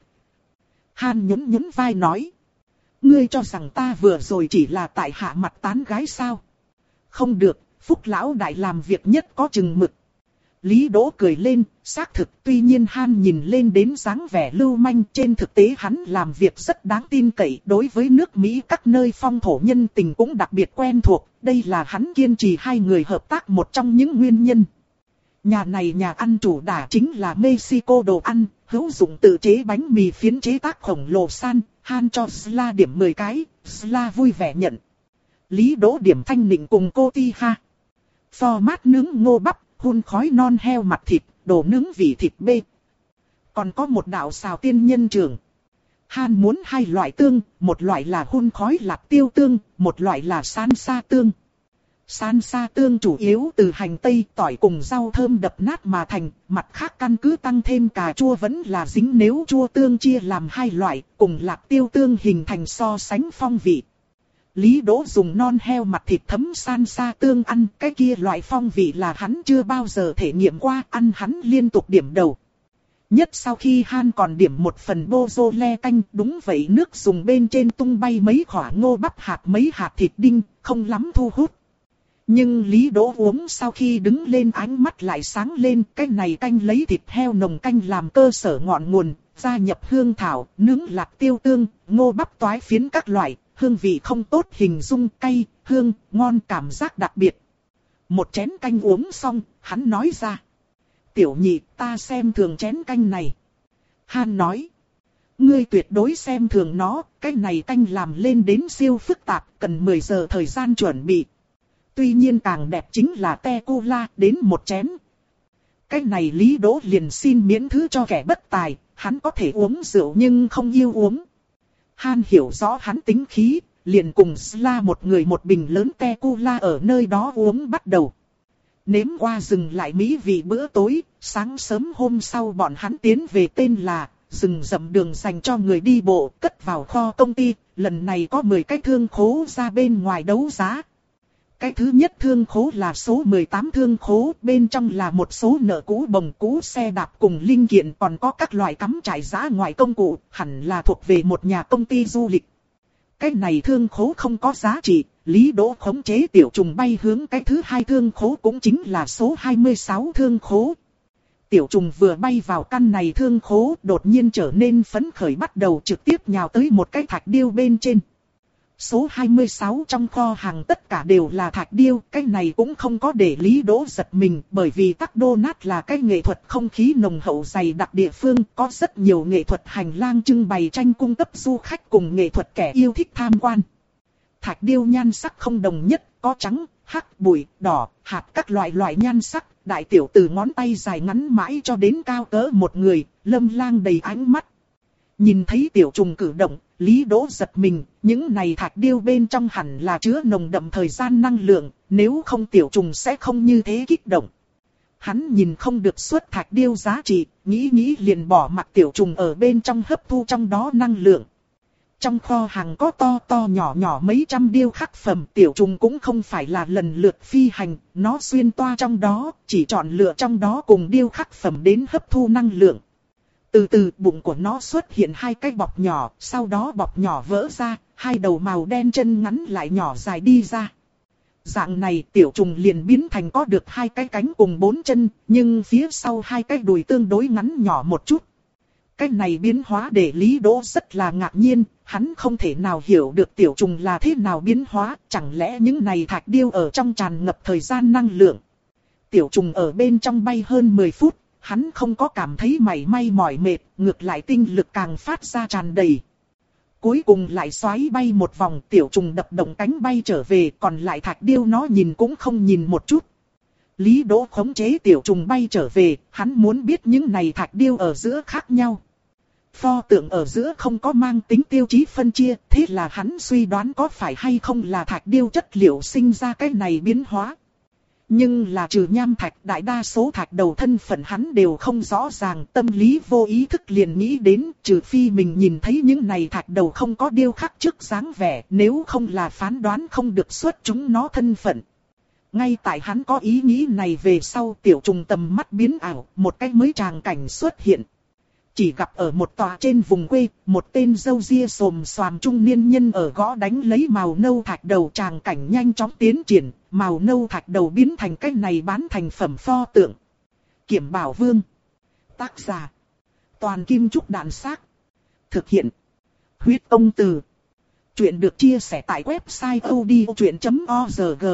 Han nhún nhún vai nói. Ngươi cho rằng ta vừa rồi chỉ là tại hạ mặt tán gái sao? Không được, Phúc lão đại làm việc nhất có chừng mực. Lý Đỗ cười lên, xác thực, tuy nhiên Han nhìn lên đến dáng vẻ lưu manh, trên thực tế hắn làm việc rất đáng tin cậy, đối với nước Mỹ các nơi phong thổ nhân tình cũng đặc biệt quen thuộc, đây là hắn kiên trì hai người hợp tác một trong những nguyên nhân. Nhà này nhà ăn chủ đả chính là Mexico đồ ăn, hữu dụng tự chế bánh mì phiến chế tác khổng lồ san, Han cho Sla điểm mười cái, Sla vui vẻ nhận. Lý Đỗ điểm thanh nịnh cùng cô Ti Ha. Format nướng ngô bắp. Hun khói non heo mặt thịt, đồ nướng vị thịt bê. Còn có một đạo xào tiên nhân trường. Han muốn hai loại tương, một loại là hun khói lạc tiêu tương, một loại là san sa tương. San sa tương chủ yếu từ hành tây, tỏi cùng rau thơm đập nát mà thành, mặt khác căn cứ tăng thêm cà chua vẫn là dính, nếu chua tương chia làm hai loại, cùng lạc tiêu tương hình thành so sánh phong vị. Lý Đỗ dùng non heo mặt thịt thấm san sa tương ăn, cái kia loại phong vị là hắn chưa bao giờ thể nghiệm qua, ăn hắn liên tục điểm đầu. Nhất sau khi Han còn điểm một phần bô rô le canh, đúng vậy, nước dùng bên trên tung bay mấy khỏa ngô bắp hạt mấy hạt thịt đinh, không lắm thu hút. Nhưng Lý Đỗ uống sau khi đứng lên ánh mắt lại sáng lên, cái này canh lấy thịt heo nồng canh làm cơ sở ngọn nguồn, gia nhập hương thảo, nướng lạc tiêu tương, ngô bắp toái phiến các loại. Hương vị không tốt hình dung, cay, hương, ngon, cảm giác đặc biệt. Một chén canh uống xong, hắn nói ra. Tiểu nhị, ta xem thường chén canh này. Han nói. Ngươi tuyệt đối xem thường nó, cái này canh làm lên đến siêu phức tạp, cần mười giờ thời gian chuẩn bị. Tuy nhiên càng đẹp chính là te cola, đến một chén. Cái này Lý Đỗ liền xin miễn thứ cho kẻ bất tài, hắn có thể uống rượu nhưng không yêu uống. Han hiểu rõ hắn tính khí, liền cùng Sla một người một bình lớn tequila ở nơi đó uống bắt đầu. Nếm qua dừng lại mỹ vị bữa tối, sáng sớm hôm sau bọn hắn tiến về tên là rừng rậm đường dành cho người đi bộ, cất vào kho công ty. Lần này có mười cái thương khố ra bên ngoài đấu giá. Cái thứ nhất thương khố là số mười tám thương khố, bên trong là một số nợ cũ bồng cũ xe đạp cùng linh kiện, còn có các loại cắm trại dã ngoại công cụ, hẳn là thuộc về một nhà công ty du lịch. Cái này thương khố không có giá trị, Lý Đỗ khống chế Tiểu Trùng bay hướng cái thứ hai thương khố, cũng chính là số hai mươi sáu thương khố. Tiểu Trùng vừa bay vào căn này thương khố, đột nhiên trở nên phấn khởi, bắt đầu trực tiếp nhào tới một cái thạch điêu bên trên. Số hai mươi sáu trong kho hàng tất cả đều là thạch điêu, cái này cũng không có để Lý Đỗ giật mình, bởi vì Tắc Đô Nát là cái nghệ thuật không khí nồng hậu dày đặc địa phương, có rất nhiều nghệ thuật hành lang trưng bày tranh cung cấp du khách cùng nghệ thuật kẻ yêu thích tham quan. Thạch điêu nhan sắc không đồng nhất, có trắng, hắc, bụi, đỏ, hạt các loại loại nhan sắc, đại tiểu từ ngón tay dài ngắn mãi cho đến cao cỡ một người, lâm lang đầy ánh mắt. Nhìn thấy Tiểu Trùng cử động, Lý Đỗ giật mình, những này thạch điêu bên trong hẳn là chứa nồng đậm thời gian năng lượng, nếu không Tiểu Trùng sẽ không như thế kích động. Hắn nhìn không được suốt thạch điêu giá trị, nghĩ nghĩ liền bỏ mặc Tiểu Trùng ở bên trong hấp thu trong đó năng lượng. Trong kho hàng có to to nhỏ nhỏ mấy trăm điêu khắc phẩm, Tiểu Trùng cũng không phải là lần lượt phi hành, nó xuyên toa trong đó, chỉ chọn lựa trong đó cùng điêu khắc phẩm đến hấp thu năng lượng. Từ từ bụng của nó xuất hiện hai cái bọc nhỏ, sau đó bọc nhỏ vỡ ra, hai đầu màu đen chân ngắn lại nhỏ dài đi ra. Dạng này Tiểu Trùng liền biến thành có được hai cái cánh cùng bốn chân, nhưng phía sau hai cái đùi tương đối ngắn nhỏ một chút. Cái này biến hóa để Lý Đỗ rất là ngạc nhiên, hắn không thể nào hiểu được Tiểu Trùng là thế nào biến hóa, chẳng lẽ những này thạch điêu ở trong tràn ngập thời gian năng lượng. Tiểu Trùng ở bên trong bay hơn mười phút. Hắn không có cảm thấy mảy may mỏi mệt, ngược lại tinh lực càng phát ra tràn đầy. Cuối cùng lại xoáy bay một vòng, Tiểu Trùng đập động cánh bay trở về, còn lại thạch điêu nó nhìn cũng không nhìn một chút. Lý Đỗ khống chế Tiểu Trùng bay trở về, hắn muốn biết những này thạch điêu ở giữa khác nhau. Pho tượng ở giữa không có mang tính tiêu chí phân chia, thế là hắn suy đoán có phải hay không là thạch điêu chất liệu sinh ra cái này biến hóa. Nhưng là trừ nham thạch, đại đa số thạch đầu thân phận hắn đều không rõ ràng, tâm lý vô ý thức liền nghĩ đến, trừ phi mình nhìn thấy những này thạch đầu không có điêu khắc trước dáng vẻ, nếu không là phán đoán không được xuất chúng nó thân phận. Ngay tại hắn có ý nghĩ này về sau, Tiểu Trùng tầm mắt biến ảo, một cái mới tràng cảnh xuất hiện. Chỉ gặp ở một tòa trên vùng quê, một tên râu ria xồm xoàm trung niên nhân ở gõ đánh lấy màu nâu thạch đầu, tràng cảnh nhanh chóng tiến triển, màu nâu thạch đầu biến thành cái này bán thành phẩm pho tượng. Kiểm Bảo Vương. Tác giả. Toàn Kim Trúc Đạn Xác. Thực hiện. Huyết Công Từ. Chuyện được chia sẻ tại website odchuyện chấm org.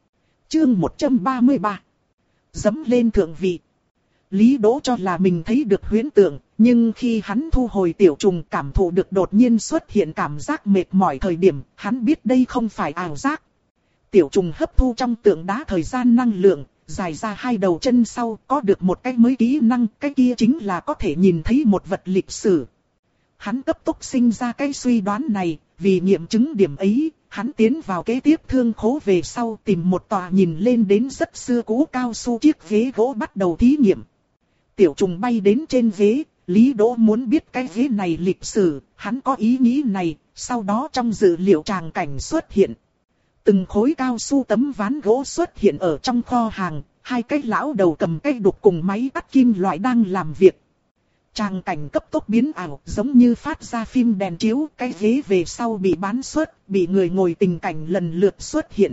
Chương một trăm ba mươi ba. Dẫm lên thượng vị. Lý Đỗ cho là mình thấy được huyễn tượng, nhưng khi hắn thu hồi Tiểu Trùng cảm thụ được đột nhiên xuất hiện cảm giác mệt mỏi thời điểm, hắn biết đây không phải ảo giác. Tiểu Trùng hấp thu trong tượng đá thời gian năng lượng, dài ra hai đầu chân sau, có được một cái mới kỹ năng, cái kia chính là có thể nhìn thấy một vật lịch sử. Hắn cấp tốc sinh ra cái suy đoán này, vì nghiệm chứng điểm ấy, hắn tiến vào kế tiếp thương khố về sau tìm một tòa nhìn lên đến rất xưa cũ cao su chiếc ghế gỗ bắt đầu thí nghiệm. Tiểu Trùng bay đến trên ghế, Lý Đỗ muốn biết cái ghế này lịch sử, hắn có ý nghĩ này, sau đó trong dữ liệu tràng cảnh xuất hiện. Từng khối cao su tấm ván gỗ xuất hiện ở trong kho hàng, hai cái lão đầu cầm cây đục cùng máy cắt kim loại đang làm việc. Tràng cảnh cấp tốc biến ảo, giống như phát ra phim đèn chiếu, cái ghế về sau bị bán xuất, bị người ngồi tình cảnh lần lượt xuất hiện.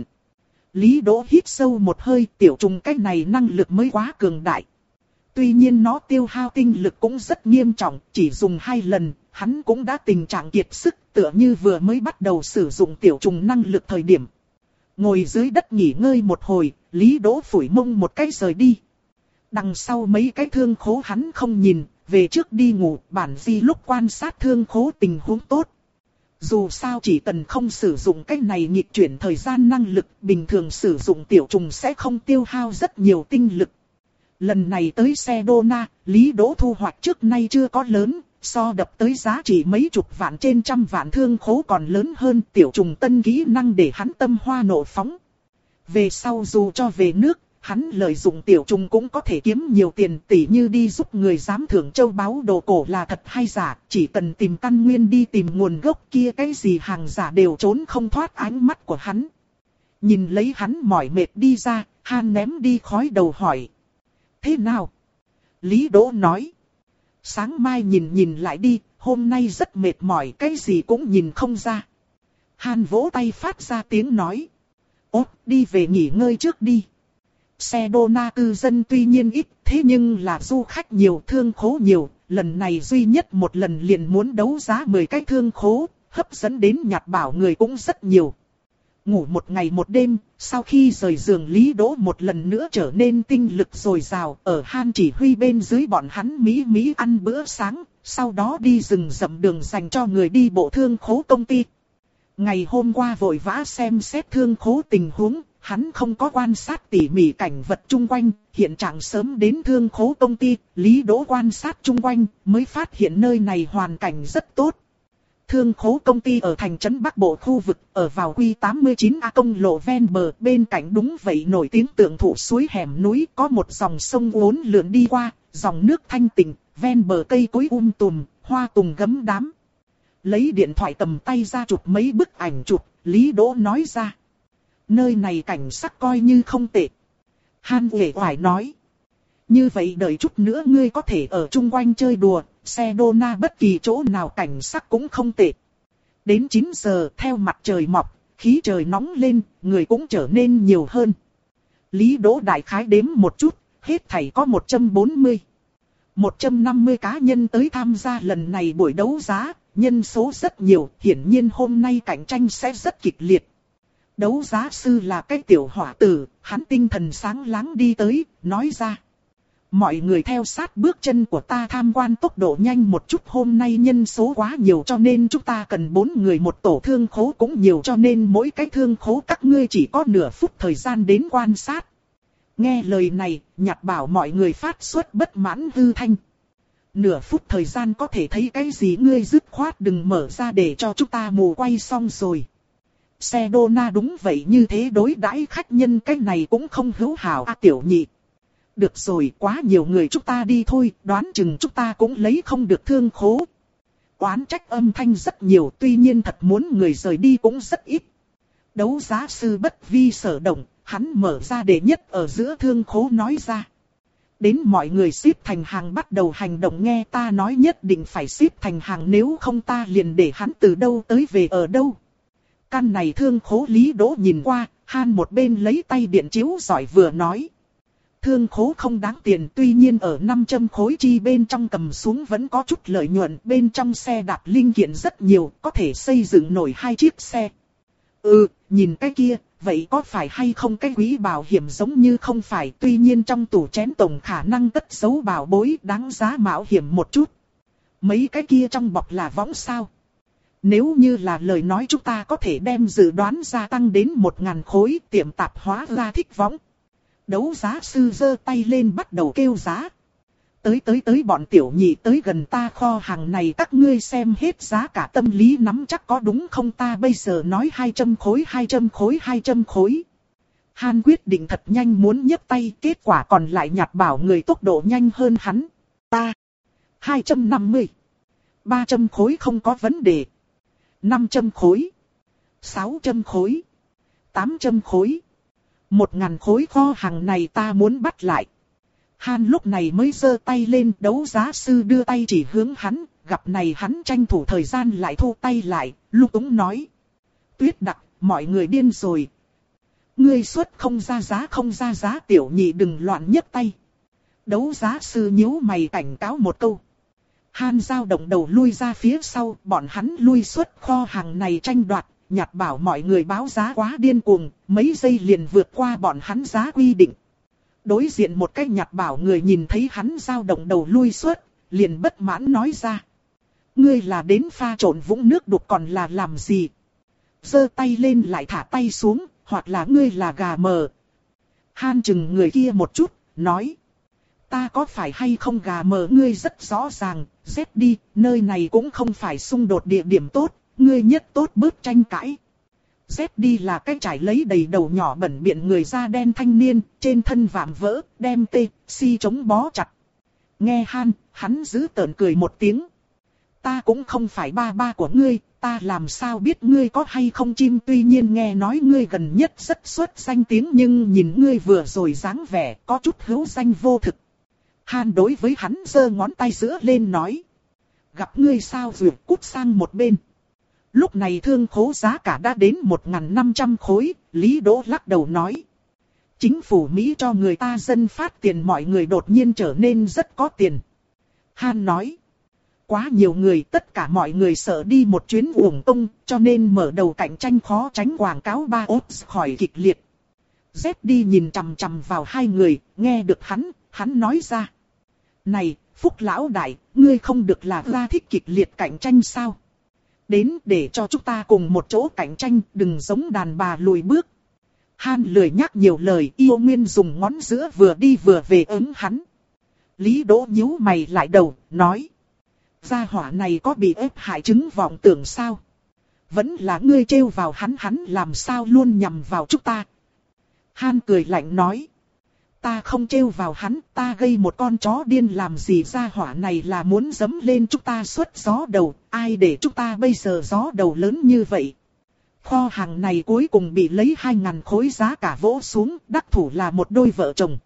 Lý Đỗ hít sâu một hơi, Tiểu Trùng cái này năng lực mới quá cường đại. Tuy nhiên nó tiêu hao tinh lực cũng rất nghiêm trọng, chỉ dùng hai lần, hắn cũng đã tình trạng kiệt sức, tựa như vừa mới bắt đầu sử dụng Tiểu Trùng năng lực thời điểm. Ngồi dưới đất nghỉ ngơi một hồi, Lý Đỗ phủi mông một cái rời đi. Đằng sau mấy cái thương khố hắn không nhìn, về trước đi ngủ, bản di lúc quan sát thương khố tình huống tốt. Dù sao chỉ cần không sử dụng cái này nghịch chuyển thời gian năng lực, bình thường sử dụng Tiểu Trùng sẽ không tiêu hao rất nhiều tinh lực. Lần này tới Sedona, Lý Đỗ thu hoạch trước nay chưa có lớn, so đập tới giá trị mấy chục vạn trên trăm vạn thương khố còn lớn hơn. Tiểu trùng tân kỹ năng để hắn tâm hoa nộ phóng. Về sau dù cho về nước, hắn lợi dụng tiểu trùng cũng có thể kiếm nhiều tiền, tỉ như đi giúp người giám thưởng châu báu đồ cổ là thật hay giả, chỉ cần tìm căn nguyên đi tìm nguồn gốc kia, cái gì hàng giả đều trốn không thoát ánh mắt của hắn. Nhìn lấy hắn mỏi mệt đi ra, Han ném đi khói đầu hỏi. Thế nào? Lý Đỗ nói. Sáng mai nhìn nhìn lại đi, hôm nay rất mệt mỏi, cái gì cũng nhìn không ra. Han vỗ tay phát ra tiếng nói. Ốt, đi về nghỉ ngơi trước đi. Sedona cư dân tuy nhiên ít, thế nhưng là du khách nhiều, thương khố nhiều. Lần này duy nhất một lần liền muốn đấu giá mười cái thương khố, hấp dẫn đến nhặt bảo người cũng rất nhiều. Ngủ một ngày một đêm, sau khi rời giường Lý Đỗ một lần nữa trở nên tinh lực dồi dào. Ở Han chỉ huy bên dưới bọn hắn mỹ mỹ ăn bữa sáng, sau đó đi rừng rậm đường dành cho người đi bộ thương khố công ty. Ngày hôm qua vội vã xem xét thương khố tình huống, hắn không có quan sát tỉ mỉ cảnh vật chung quanh. Hiện trạng sớm đến thương khố công ty, Lý Đỗ quan sát chung quanh, mới phát hiện nơi này hoàn cảnh rất tốt. Thương khố công ty ở thành trấn Bắc Bộ khu vực, ở vào Quy tám mươi chín A công lộ ven bờ, bên cạnh đúng vậy nổi tiếng tượng thụ suối hẻm núi, có một dòng sông uốn lượn đi qua, dòng nước thanh tịnh, ven bờ cây cối um tùm, hoa tùng gấm đám. Lấy điện thoại cầm tay ra chụp mấy bức ảnh chụp, Lý Đỗ nói ra. Nơi này cảnh sắc coi như không tệ. Han uể oải nói. Như vậy đợi chút nữa ngươi có thể ở chung quanh chơi đùa, Sedona bất kỳ chỗ nào cảnh sắc cũng không tệ. Đến chín giờ theo mặt trời mọc, khí trời nóng lên, người cũng trở nên nhiều hơn. Lý Đỗ đại khái đếm một chút, hết thảy có một trăm bốn mươi. một trăm năm mươi cá nhân tới tham gia lần này buổi đấu giá, nhân số rất nhiều, hiển nhiên hôm nay cạnh tranh sẽ rất kịch liệt. Đấu giá sư là cái tiểu hỏa tử, hắn tinh thần sáng láng đi tới, nói ra. Mọi người theo sát bước chân của ta tham quan tốc độ nhanh một chút, hôm nay nhân số quá nhiều cho nên chúng ta cần bốn người một tổ, thương khố cũng nhiều cho nên mỗi cái thương khố các ngươi chỉ có nửa phút thời gian đến quan sát. Nghe lời này, nhặt bảo mọi người phát xuất bất mãn hư thanh. Nửa phút thời gian có thể thấy cái gì, ngươi dứt khoát đừng mở ra để cho chúng ta mù quay xong rồi. Sedona đúng vậy, như thế đối đãi khách nhân cái này cũng không hữu hảo à tiểu nhị. Được rồi, quá nhiều người chúng ta đi thôi, đoán chừng chúng ta cũng lấy không được thương khố. Oán trách âm thanh rất nhiều, tuy nhiên thật muốn người rời đi cũng rất ít. Đấu giá sư bất vi sở động, hắn mở ra đệ nhất ở giữa thương khố nói ra. Đến mọi người xếp thành hàng bắt đầu hành động, nghe ta nói nhất định phải xếp thành hàng, nếu không ta liền để hắn từ đâu tới về ở đâu. Căn này thương khố Lý Đỗ nhìn qua, Han một bên lấy tay điện chiếu giỏi vừa nói. Thương khố không đáng tiền, tuy nhiên ở năm trăm khối chi bên trong cầm xuống vẫn có chút lợi nhuận, bên trong xe đạp linh kiện rất nhiều, có thể xây dựng nổi hai chiếc xe. Ừ, nhìn cái kia, vậy có phải hay không cái quỹ bảo hiểm giống như không phải, tuy nhiên trong tủ chén tổng khả năng cất giấu bảo bối đáng giá mạo hiểm một chút. Mấy cái kia trong bọc là võng sao? Nếu như là lời nói chúng ta có thể đem dự đoán gia tăng đến một ngàn khối, tiệm tạp hóa ra thích võng. Đấu giá sư giơ tay lên bắt đầu kêu giá. Tới tới tới bọn tiểu nhị tới gần ta kho hàng này, các ngươi xem hết giá cả tâm lý nắm chắc có đúng không, ta bây giờ nói hai trăm khối hai trăm khối hai trăm khối. Han quyết định thật nhanh muốn nhấc tay, kết quả còn lại nhặt bảo người tốc độ nhanh hơn hắn. Ta hai trăm năm mươi, ba trăm khối không có vấn đề. năm trăm khối, sáu trăm khối, tám trăm khối. Một ngàn khối kho hàng này ta muốn bắt lại. Han lúc này mới giơ tay lên, đấu giá sư đưa tay chỉ hướng hắn, gặp này hắn tranh thủ thời gian lại thu tay lại, lung túng nói. Tuyết Đặc, mọi người điên rồi. Ngươi xuất không ra giá không ra giá, tiểu nhị đừng loạn nhấc tay. Đấu giá sư nhíu mày cảnh cáo một câu. Han dao động đầu lui ra phía sau, bọn hắn lui xuất kho hàng này tranh đoạt. Nhặt bảo mọi người báo giá quá điên cuồng, mấy giây liền vượt qua bọn hắn giá quy định. Đối diện một cái nhặt bảo người nhìn thấy hắn dao động đầu lui suốt, liền bất mãn nói ra. Ngươi là đến pha trộn vũng nước đục còn là làm gì? Giơ tay lên lại thả tay xuống, hoặc là ngươi là gà mờ. Han chừng người kia một chút, nói. Ta có phải hay không gà mờ ngươi rất rõ ràng, dép đi, nơi này cũng không phải xung đột địa điểm tốt, ngươi nhất tốt bớt tranh cãi. Dép đi là cái trải lấy đầy đầu nhỏ bẩn biện người da đen thanh niên, trên thân vạm vỡ, đem tê, si chống bó chặt. Nghe Han, hắn giữ tợn cười một tiếng. Ta cũng không phải ba ba của ngươi, ta làm sao biết ngươi có hay không chim, tuy nhiên nghe nói ngươi gần nhất rất xuất danh tiếng nhưng nhìn ngươi vừa rồi dáng vẻ có chút hữu danh vô thực. Han đối với hắn giơ ngón tay giữa lên nói. Gặp ngươi sao rồi cút sang một bên. Lúc này thương khố giá cả đã đến một nghìn năm trăm khối, Lý Đỗ lắc đầu nói. Chính phủ Mỹ cho người ta dân phát tiền mọi người đột nhiên trở nên rất có tiền. Han nói. Quá nhiều người, tất cả mọi người sợ đi một chuyến uổng công, cho nên mở đầu cạnh tranh khó tránh quảng cáo ba ốt khỏi kịch liệt. Z đi nhìn chằm chằm vào hai người, nghe được hắn, hắn nói ra. Này, Phúc lão đại, ngươi không được là ra thích kịch liệt cạnh tranh sao? Đến để cho chúng ta cùng một chỗ cạnh tranh, đừng giống đàn bà lùi bước. Han lười nhắc nhiều lời, yêu nguyên dùng ngón giữa vừa đi vừa về ứng hắn. Lý Đỗ nhíu mày lại đầu, nói. Gia hỏa này có bị ép hại chứng vọng tưởng sao? Vẫn là ngươi trêu vào hắn, hắn làm sao luôn nhằm vào chúng ta? Han cười lạnh nói. Ta không trêu vào hắn, ta gây một con chó điên làm gì, gia hỏa này là muốn dẫm lên chúng ta suốt gió đầu, ai để chúng ta bây giờ gió đầu lớn như vậy. Kho hàng này cuối cùng bị lấy hai ngàn khối giá cả vỗ xuống, đắc thủ là một đôi vợ chồng.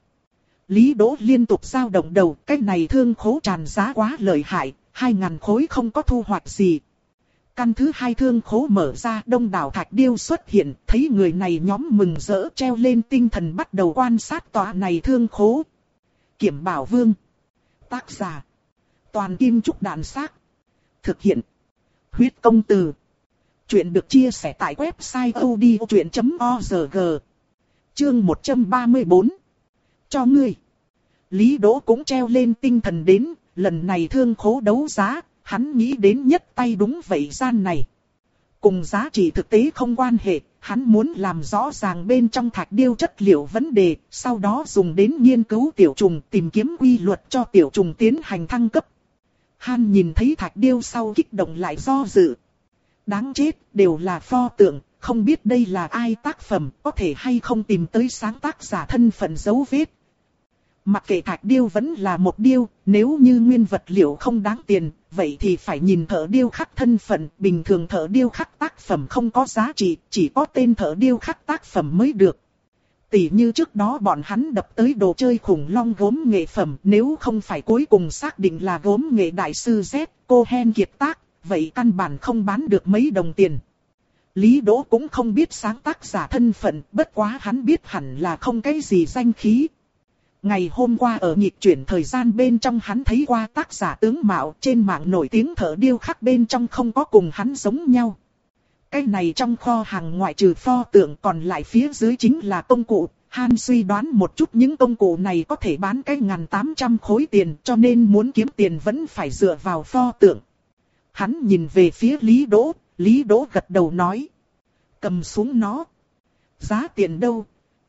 Lý Đỗ liên tục dao động đầu, cái này thương khố tràn giá quá lợi hại, hai ngàn khối không có thu hoạch gì. Căn thứ hai thương khố mở ra, đông đảo thạch điêu xuất hiện, thấy người này nhóm mừng rỡ treo lên tinh thần bắt đầu quan sát tòa này thương khố. Kiểm Bảo Vương. Tác giả. Toàn Kim Trúc Đạn Xác. Thực hiện. Huyết Công Từ. Chuyện được chia sẻ tại website odchuyện chấm org. Chương một trăm ba mươi bốn. Cho ngươi. Lý Đỗ cũng treo lên tinh thần đến, lần này thương khố đấu giá. Hắn nghĩ đến nhất tay đúng vậy gian này. Cùng giá trị thực tế không quan hệ, hắn muốn làm rõ ràng bên trong thạch điêu chất liệu vấn đề, sau đó dùng đến nghiên cứu tiểu trùng tìm kiếm quy luật cho tiểu trùng tiến hành thăng cấp. Han nhìn thấy thạch điêu sau kích động lại do dự. Đáng chết, đều là pho tượng, không biết đây là ai tác phẩm, có thể hay không tìm tới sáng tác giả thân phận dấu vết. Mặc kệ thạch điêu vẫn là một điêu, nếu như nguyên vật liệu không đáng tiền, vậy thì phải nhìn thợ điêu khắc thân phận. Bình thường thợ điêu khắc tác phẩm không có giá trị, chỉ có tên thợ điêu khắc tác phẩm mới được. Tỉ như trước đó bọn hắn đập tới đồ chơi khủng long gốm nghệ phẩm, nếu không phải cuối cùng xác định là gốm nghệ đại sư Z, Cohen kiệt tác, vậy căn bản không bán được mấy đồng tiền. Lý Đỗ cũng không biết sáng tác giả thân phận, bất quá hắn biết hẳn là không cái gì danh khí. Ngày hôm qua ở nhịp chuyển thời gian bên trong hắn thấy qua tác giả tướng mạo, trên mạng nổi tiếng thợ điêu khắc bên trong không có cùng hắn giống nhau. Cái này trong kho hàng ngoại trừ pho tượng còn lại phía dưới chính là công cụ. Han suy đoán một chút những công cụ này có thể bán cái ngàn tám trăm khối tiền, cho nên muốn kiếm tiền vẫn phải dựa vào pho tượng. Hắn nhìn về phía Lý Đỗ, Lý Đỗ gật đầu nói. Cầm xuống nó. Giá tiền đâu?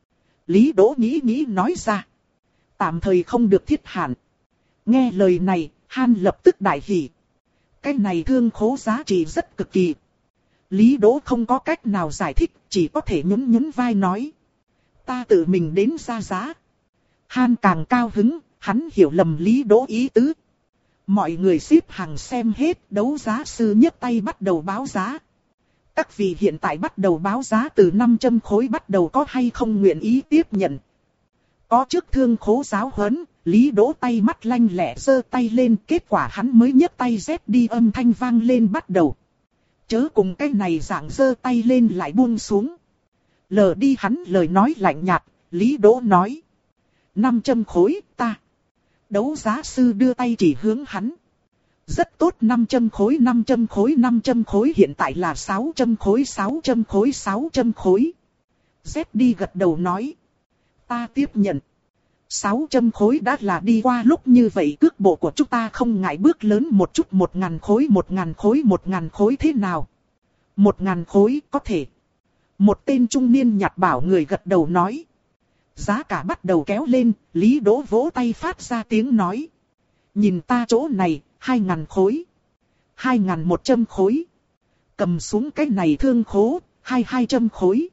Lý Đỗ nghĩ nghĩ nói ra. Tạm thời không được thiết hạn. Nghe lời này, Han lập tức đại hỉ. Cái này thương khố giá trị rất cực kỳ. Lý Đỗ không có cách nào giải thích, chỉ có thể nhún nhún vai nói. Ta tự mình đến ra giá. Han càng cao hứng, hắn hiểu lầm Lý Đỗ ý tứ. Mọi người xếp hàng xem hết, đấu giá sư nhấc tay bắt đầu báo giá. Các vị hiện tại bắt đầu báo giá từ năm trăm khối bắt đầu, có hay không nguyện ý tiếp nhận. Có trước thương khố giáo huấn, Lý Đỗ tay mắt lanh lẹ giơ tay lên, kết quả hắn mới nhấc tay dép đi âm thanh vang lên bắt đầu. Chớ cùng cái này dạng giơ tay lên lại buông xuống. Lờ đi hắn lời nói lạnh nhạt, Lý Đỗ nói. năm trăm khối, ta. Đấu giá sư đưa tay chỉ hướng hắn. Rất tốt, năm trăm khối, năm trăm khối, năm trăm khối, hiện tại là sáu trăm khối, sáu trăm khối, sáu trăm khối. Dép đi gật đầu nói. Ta tiếp nhận. sáu trăm khối đã là đi qua lúc như vậy, cước bộ của chúng ta không ngại bước lớn một chút, một ngàn khối, một ngàn khối, một ngàn khối thế nào? Một ngàn khối có thể. Một tên trung niên nhạt bảo người gật đầu nói. Giá cả bắt đầu kéo lên, Lý Đỗ vỗ tay phát ra tiếng nói. Nhìn ta chỗ này, hai ngàn khối. Hai ngàn một trăm khối. Cầm xuống cái này thương khố, hai hai trăm khối.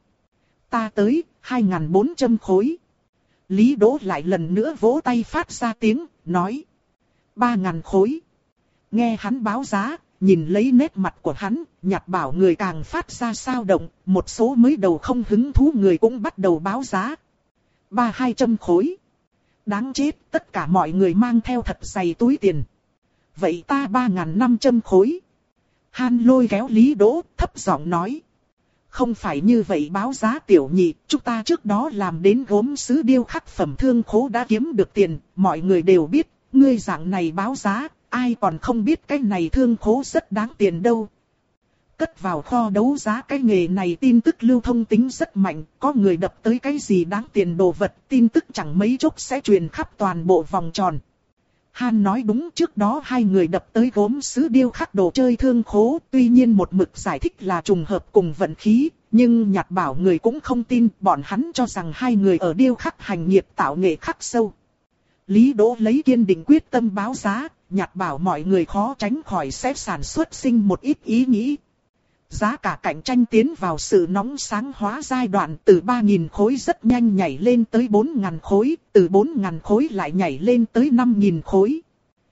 Ta tới, hai ngàn bốn trăm khối. Lý Đỗ lại lần nữa vỗ tay phát ra tiếng, nói. Ba ngàn khối. Nghe hắn báo giá, nhìn lấy nét mặt của hắn, Nhạt Bảo người càng phát ra sao động, một số mới đầu không hứng thú người cũng bắt đầu báo giá. Ba hai trăm khối. Đáng chết, tất cả mọi người mang theo thật dày túi tiền. Vậy ta ba ngàn năm trăm khối. Han Lôi kéo Lý Đỗ, thấp giọng nói. Không phải như vậy báo giá tiểu nhị, chúng ta trước đó làm đến gốm sứ điêu khắc phẩm thương khố đã kiếm được tiền, mọi người đều biết, ngươi dạng này báo giá, ai còn không biết cái này thương khố rất đáng tiền đâu. Cất vào kho đấu giá cái nghề này tin tức lưu thông tính rất mạnh, có người đập tới cái gì đáng tiền đồ vật, tin tức chẳng mấy chốc sẽ truyền khắp toàn bộ vòng tròn. Han nói đúng, trước đó hai người đập tới gốm sứ điêu khắc đồ chơi thương khố, tuy nhiên một mực giải thích là trùng hợp cùng vận khí, nhưng Nhạt Bảo người cũng không tin, bọn hắn cho rằng hai người ở điêu khắc hành nghiệp tạo nghệ khắc sâu. Lý Đỗ lấy kiên định quyết tâm báo giá, Nhạt Bảo mọi người khó tránh khỏi sẽ sản xuất sinh một ít ý nghĩ. Giá cả cạnh tranh tiến vào sự nóng sáng hóa giai đoạn, từ ba nghìn khối rất nhanh nhảy lên tới bốn nghìn khối, từ bốn nghìn khối lại nhảy lên tới năm nghìn khối.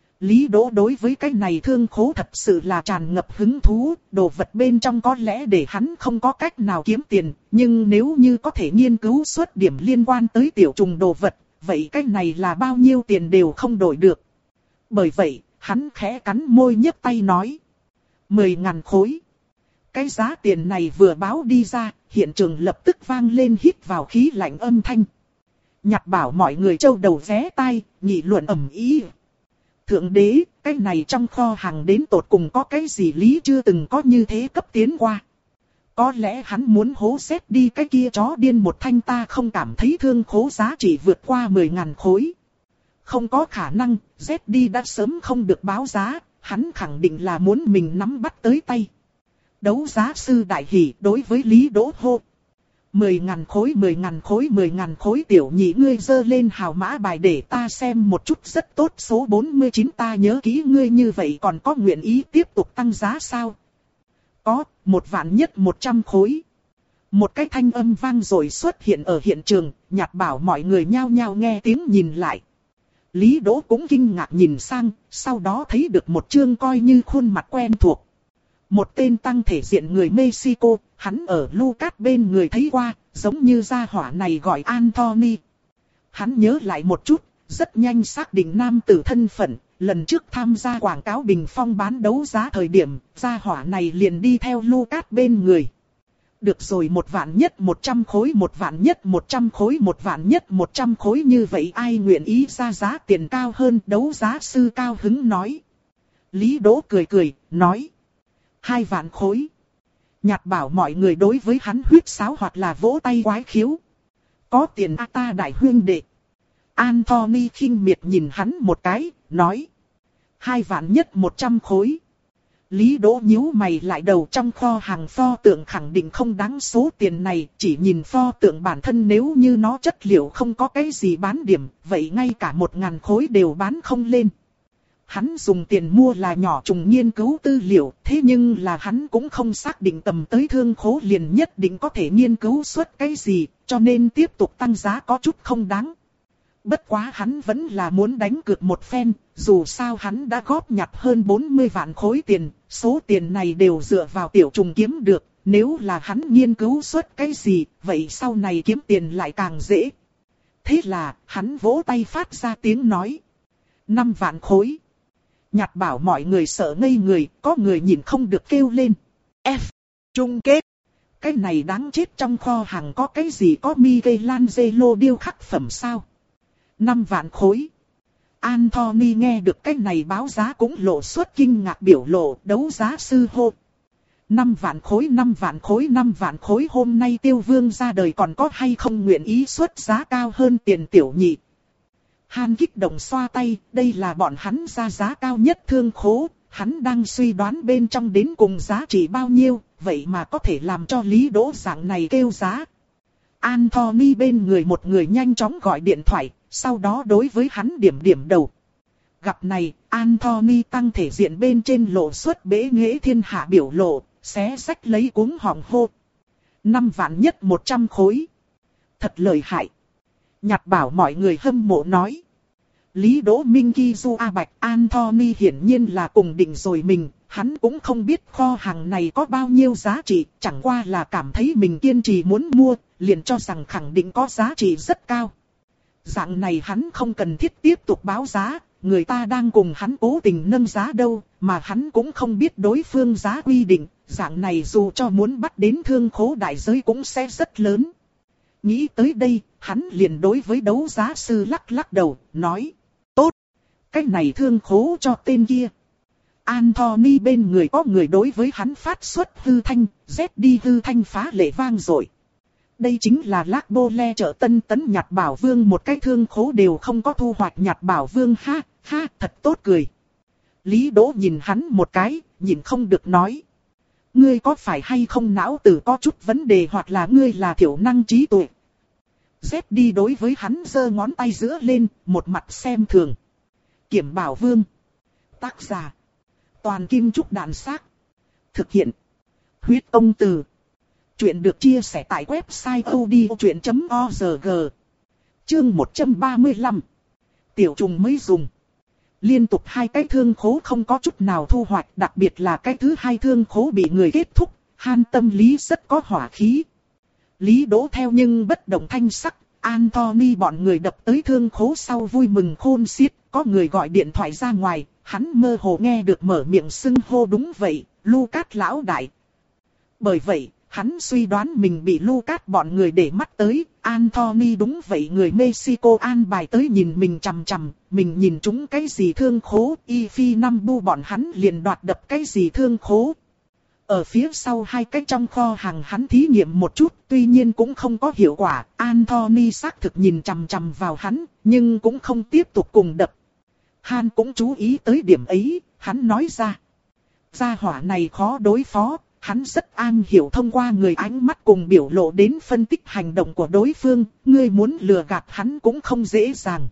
Lý Đỗ đối với cái này thương khố thật sự là tràn ngập hứng thú, đồ vật bên trong có lẽ để hắn không có cách nào kiếm tiền, nhưng nếu như có thể nghiên cứu suốt điểm liên quan tới tiểu trùng đồ vật, vậy cái này là bao nhiêu tiền đều không đổi được. Bởi vậy, hắn khẽ cắn môi nhấc tay nói. Mười ngàn khối. Cái giá tiền này vừa báo đi ra, hiện trường lập tức vang lên hít vào khí lạnh âm thanh. Nhạt Bảo mọi người trâu đầu vé tai, nghị luận ầm ĩ. Thượng đế, cái này trong kho hàng đến tột cùng có cái gì lý chưa từng có như thế cấp tiến qua. Có lẽ hắn muốn hố xét đi cái kia chó điên một thanh, ta không cảm thấy thương khố giá trị vượt qua mười ngàn khối. Không có khả năng, Z đi đã sớm không được báo giá, hắn khẳng định là muốn mình nắm bắt tới tay. Đấu giá sư đại hỉ đối với Lý Đỗ hô. Mười ngàn khối, mười ngàn khối, mười ngàn khối, tiểu nhị ngươi dơ lên hào mã bài để ta xem một chút, rất tốt, số bốn mươi chín ta nhớ kỹ ngươi như vậy còn có nguyện ý tiếp tục tăng giá sao? Có, một vạn nhất một trăm khối. Một cái thanh âm vang rồi xuất hiện ở hiện trường, Nhạt Bảo mọi người nhao nhao nghe tiếng nhìn lại. Lý Đỗ cũng kinh ngạc nhìn sang, sau đó thấy được một chương coi như khuôn mặt quen thuộc. Một tên tăng thể diện người Mexico, hắn ở Lucas bên người thấy qua, giống như gia hỏa này gọi Anthony. Hắn nhớ lại một chút, rất nhanh xác định nam tử thân phận, lần trước tham gia quảng cáo bình phong bán đấu giá thời điểm, gia hỏa này liền đi theo Lucas bên người. Được rồi, một vạn nhất một trăm khối, một vạn nhất một trăm khối, một vạn nhất một trăm khối, như vậy ai nguyện ý ra giá tiền cao hơn? Đấu giá sư cao hứng nói. Lý Đỗ cười cười, nói. Hai vạn khối. Nhạt Bảo mọi người đối với hắn huýt sáo hoặc là vỗ tay quái khiếu. Có tiền a ta đại huynh đệ. Anthony khinh miệt nhìn hắn một cái, nói. Hai vạn nhất một trăm khối. Lý Đỗ nhíu mày lại, đầu trong kho hàng pho tượng khẳng định không đáng số tiền này, chỉ nhìn pho tượng bản thân nếu như nó chất liệu không có cái gì bán điểm, vậy ngay cả một ngàn khối đều bán không lên. Hắn dùng tiền mua là nhỏ trùng nghiên cứu tư liệu, thế nhưng là hắn cũng không xác định tầm tới thương khố liền nhất định có thể nghiên cứu suốt cái gì, cho nên tiếp tục tăng giá có chút không đáng. Bất quá hắn vẫn là muốn đánh cược một phen, dù sao hắn đã góp nhặt hơn bốn mươi vạn khối tiền, số tiền này đều dựa vào tiểu trùng kiếm được, nếu là hắn nghiên cứu suốt cái gì, vậy sau này kiếm tiền lại càng dễ. Thế là, hắn vỗ tay phát ra tiếng nói. Năm vạn khối. Nhạt Bảo mọi người sợ ngây người, có người nhìn không được kêu lên. F. Chung kết. Cái này đáng chết, trong kho hàng có cái gì có Michelangelo điêu khắc phẩm sao? Năm vạn khối. Anthony nghe được cái này báo giá cũng lộ xuất kinh ngạc biểu lộ. Đấu giá sư hô. Năm vạn khối, năm vạn khối, năm vạn khối, hôm nay Tiêu Vương ra đời còn có hay không nguyện ý xuất giá cao hơn tiền tiểu nhị? Han kích động xoa tay, đây là bọn hắn ra giá cao nhất thương khố, hắn đang suy đoán bên trong đến cùng giá trị bao nhiêu, vậy mà có thể làm cho Lý Đỗ dạng này kêu giá. Anthony bên người một người nhanh chóng gọi điện thoại, sau đó đối với hắn điểm điểm đầu. Gặp này, Anthony tăng thể diện bên trên lộ xuất bế nghệ thiên hạ biểu lộ, xé xách lấy cuống họng hô. Năm vạn nhất một trăm khối. Thật lợi hại. Nhặt bảo mọi người hâm mộ nói. Lý Đỗ Minh Kizu A Bạch Anthony hiển nhiên là cùng định rồi mình, hắn cũng không biết kho hàng này có bao nhiêu giá trị, chẳng qua là cảm thấy mình kiên trì muốn mua, liền cho rằng khẳng định có giá trị rất cao. Dạng này hắn không cần thiết tiếp tục báo giá, người ta đang cùng hắn cố tình nâng giá đâu, mà hắn cũng không biết đối phương giá quy định, dạng này dù cho muốn bắt đến thương khố đại giới cũng sẽ rất lớn. Nghĩ tới đây, hắn liền đối với đấu giá sư lắc lắc đầu, nói. Tốt, cái này thương khố cho tên kia. Anthony bên người có người đối với hắn phát xuất hư thanh, Z đi hư thanh phá lệ vang rồi. Đây chính là Lác Bô Le chợ Tân Tấn nhặt bảo vương, một cái thương khố đều không có thu hoạch nhặt bảo vương, ha, ha, thật tốt cười. Lý Đỗ nhìn hắn một cái, nhìn không được nói. Ngươi có phải hay không não tử có chút vấn đề, hoặc là ngươi là thiểu năng trí tuệ? Z đi đối với hắn giơ ngón tay giữa lên, một mặt xem thường. Kiểm Bảo Vương. Tác giả. Toàn Kim Trúc Đàn Xác. Thực hiện. Huyết Công Từ. Chuyện được chia sẻ tại website odchuyện chấm org. Chương một trăm ba mươi lăm. Tiểu trùng mới dùng. Liên tục hai cái thương khố không có chút nào thu hoạch, đặc biệt là cái thứ hai thương khố bị người kết thúc, Han tâm lý rất có hỏa khí. Lý Đỗ theo nhưng bất động thanh sắc, Anthony bọn người đập tới thương khố sau vui mừng khôn xiết, có người gọi điện thoại ra ngoài, hắn mơ hồ nghe được mở miệng xưng hô đúng vậy, Lucas lão đại. Bởi vậy, hắn suy đoán mình bị Lucas bọn người để mắt tới, Anthony đúng vậy người Mexico an bài tới nhìn mình chằm chằm, mình nhìn chúng cái gì thương khố, y phi năm bu bọn hắn liền đoạt đập cái gì thương khố. Ở phía sau hai cái trong kho hàng hắn thí nghiệm một chút, tuy nhiên cũng không có hiệu quả, Anthony xác thực nhìn chằm chằm vào hắn, nhưng cũng không tiếp tục cùng đập. Han cũng chú ý tới điểm ấy, hắn nói ra. Gia hỏa này khó đối phó, hắn rất an hiểu thông qua người ánh mắt cùng biểu lộ đến phân tích hành động của đối phương, ngươi muốn lừa gạt hắn cũng không dễ dàng.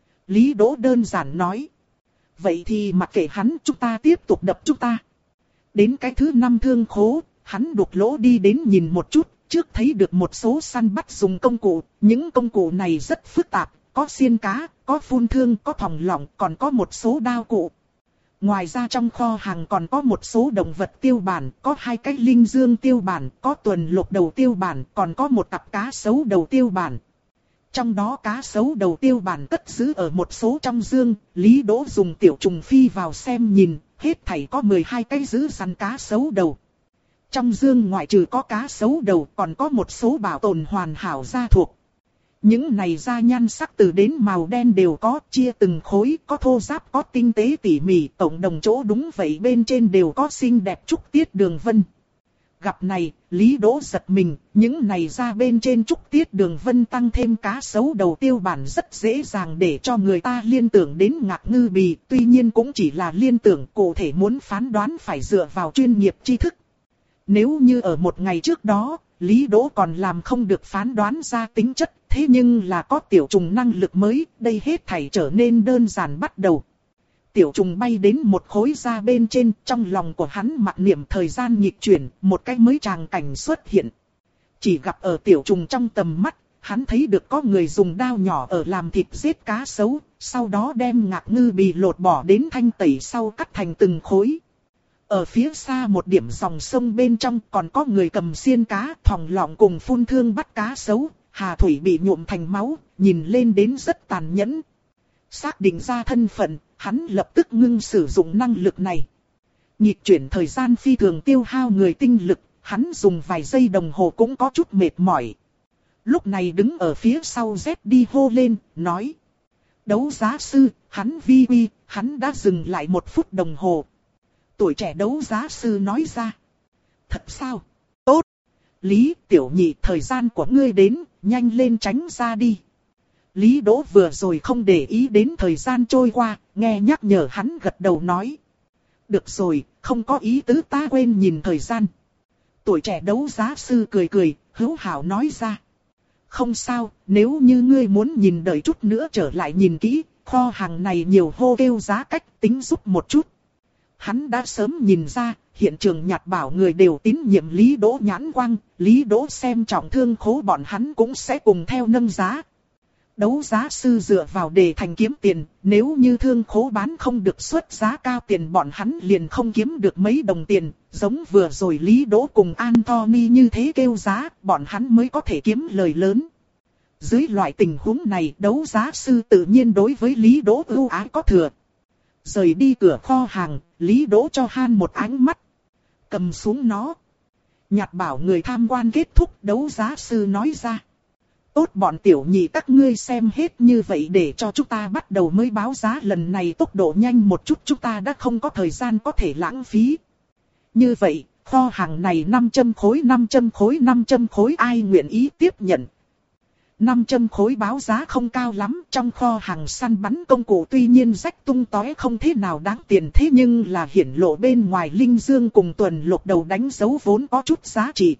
Lý Đỗ đơn giản nói. Vậy thì mặc kệ hắn, chúng ta tiếp tục đập chúng ta. Đến cái thứ năm thương khố, hắn đục lỗ đi đến nhìn một chút, trước thấy được một số săn bắt dùng công cụ, những công cụ này rất phức tạp, có xiên cá, có phun thương, có thòng lọng, còn có một số đao cụ. Ngoài ra trong kho hàng còn có một số động vật tiêu bản, có hai cái linh dương tiêu bản, có tuần lục đầu tiêu bản, còn có một cặp cá sấu đầu tiêu bản. Trong đó cá sấu đầu tiêu bản cất giữ ở một số trong dương, Lý Đỗ dùng tiểu trùng phi vào xem nhìn, hết thảy có mười hai cái giữ săn cá sấu đầu. Trong dương ngoại trừ có cá sấu đầu còn có một số bảo tồn hoàn hảo da thuộc. Những này da nhan sắc từ đến màu đen đều có, chia từng khối, có thô ráp có tinh tế tỉ mỉ, tổng đồng chỗ đúng vậy bên trên đều có xinh đẹp trúc tiết đường vân. Gặp này, Lý Đỗ giật mình, những này da bên trên trúc tiết đường vân tăng thêm cá sấu đầu tiêu bản rất dễ dàng để cho người ta liên tưởng đến Ngạc Ngư Bì, tuy nhiên cũng chỉ là liên tưởng, cụ thể muốn phán đoán phải dựa vào chuyên nghiệp tri thức. Nếu như ở một ngày trước đó, Lý Đỗ còn làm không được phán đoán ra tính chất, thế nhưng là có tiểu trùng năng lực mới, đây hết thảy trở nên đơn giản bắt đầu. Tiểu trùng bay đến một khối da bên trên, trong lòng của hắn mặc niệm thời gian nhịp chuyển, một cái mới tràng cảnh xuất hiện. Chỉ gặp ở tiểu trùng trong tầm mắt, hắn thấy được có người dùng dao nhỏ ở làm thịt giết cá sấu, sau đó đem Ngạc Ngư Bì lột bỏ đến thanh tẩy sau cắt thành từng khối. Ở phía xa một điểm dòng sông bên trong còn có người cầm xiên cá, thòng lọng cùng phun thương bắt cá sấu, hà thủy bị nhuộm thành máu, nhìn lên đến rất tàn nhẫn. Xác định ra thân phận, hắn lập tức ngưng sử dụng năng lực này. Nhịp chuyển thời gian phi thường tiêu hao người tinh lực, hắn dùng vài giây đồng hồ cũng có chút mệt mỏi. Lúc này đứng ở phía sau Z đi hô lên, nói. Đấu giá sư, hắn vi vi, hắn đã dừng lại một phút đồng hồ. Tuổi trẻ đấu giá sư nói ra. Thật sao? Tốt. Lý tiểu nhị, thời gian của ngươi đến, nhanh lên tránh ra đi. Lý Đỗ vừa rồi không để ý đến thời gian trôi qua, nghe nhắc nhở hắn gật đầu nói. Được rồi, không có ý tứ, ta quên nhìn thời gian. Tuổi trẻ đấu giá sư cười cười, hữu hảo nói ra. Không sao, nếu như ngươi muốn nhìn đợi chút nữa trở lại nhìn kỹ, kho hàng này nhiều hô kêu giá cách tính giúp một chút. Hắn đã sớm nhìn ra, hiện trường nhặt bảo người đều tín nhiệm Lý Đỗ nhãn quang, Lý Đỗ xem trọng thương khố bọn hắn cũng sẽ cùng theo nâng giá. Đấu giá sư dựa vào để thành kiếm tiền, nếu như thương khố bán không được xuất giá cao tiền bọn hắn liền không kiếm được mấy đồng tiền, giống vừa rồi Lý Đỗ cùng Anthony như thế kêu giá, bọn hắn mới có thể kiếm lời lớn. Dưới loại tình huống này đấu giá sư tự nhiên đối với Lý Đỗ ưu ái có thừa. Rời đi cửa kho hàng, Lý Đỗ cho Han một ánh mắt. Cầm xuống nó. Nhặt bảo người tham quan kết thúc, đấu giá sư nói ra. Tốt bọn tiểu nhị các ngươi xem hết như vậy để cho chúng ta bắt đầu mới báo giá, lần này tốc độ nhanh một chút, chúng ta đã không có thời gian có thể lãng phí. Như vậy, kho hàng này năm trăm khối năm trăm khối năm trăm khối ai nguyện ý tiếp nhận. năm trăm khối báo giá không cao lắm, trong kho hàng săn bắn công cụ tuy nhiên rách tung tóe không thế nào đáng tiền, thế nhưng là hiển lộ bên ngoài linh dương cùng tuần lục đầu đánh dấu vốn có chút giá trị.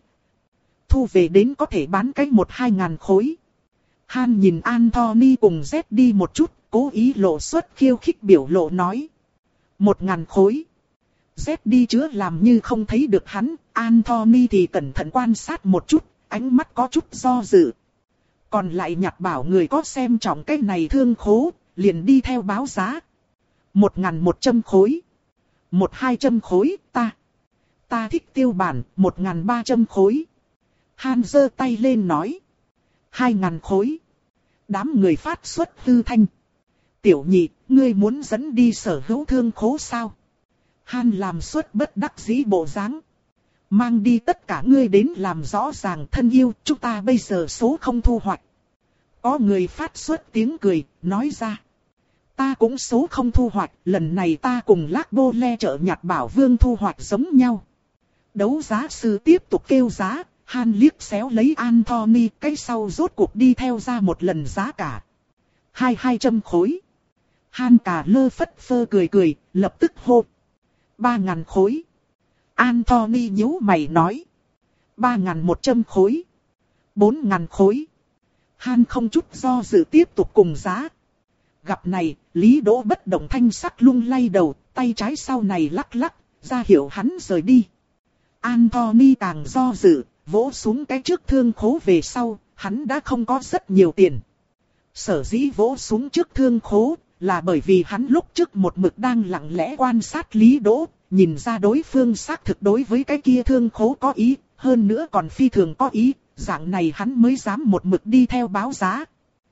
Thu về đến có thể bán cái một hai ngàn khối. Han nhìn Anthony cùng Z đi một chút, cố ý lộ xuất khiêu khích biểu lộ nói. Một ngàn khối. Z đi chứa làm như không thấy được hắn, Anthony thì cẩn thận quan sát một chút, ánh mắt có chút do dự. Còn lại nhặt bảo người có xem trọng cái này thương khố, liền đi theo báo giá. Một ngàn một trăm khối. Một hai trăm khối, ta. Ta thích tiêu bản, một ngàn ba trăm khối. Han giơ tay lên nói. Hai ngàn khối. Đám người phát xuất hư thanh. Tiểu nhị, ngươi muốn dẫn đi sở hữu thương khố sao? Han làm xuất bất đắc dĩ bộ dáng. Mang đi tất cả ngươi đến làm rõ ràng, thân yêu, chúng ta bây giờ số không thu hoạch. Có người phát xuất tiếng cười, nói ra. Ta cũng số không thu hoạch, lần này ta cùng Lác Bô Le chợ nhặt bảo vương thu hoạch giống nhau. Đấu giá sư tiếp tục kêu giá, Han liếc xéo lấy Anthony, cái sau rốt cuộc đi theo ra một lần giá cả. Hai hai trăm khối. Han cả lơ phất phơ cười cười, lập tức hô. Ba ngàn khối. Anthony nhíu mày nói. Ba ngàn một trăm khối. Bốn ngàn khối. Han không chút do dự tiếp tục cùng giá. Gặp này, Lý Đỗ bất động thanh sắc lung lay đầu, tay trái sau này lắc lắc, ra hiệu hắn rời đi. Anthony càng do dự, vỗ xuống cái trước thương khố về sau, hắn đã không có rất nhiều tiền. Sở dĩ vỗ xuống trước thương khố, là bởi vì hắn lúc trước một mực đang lặng lẽ quan sát Lý Đỗ, nhìn ra đối phương xác thực đối với cái kia thương khố có ý, hơn nữa còn phi thường có ý, dạng này hắn mới dám một mực đi theo báo giá.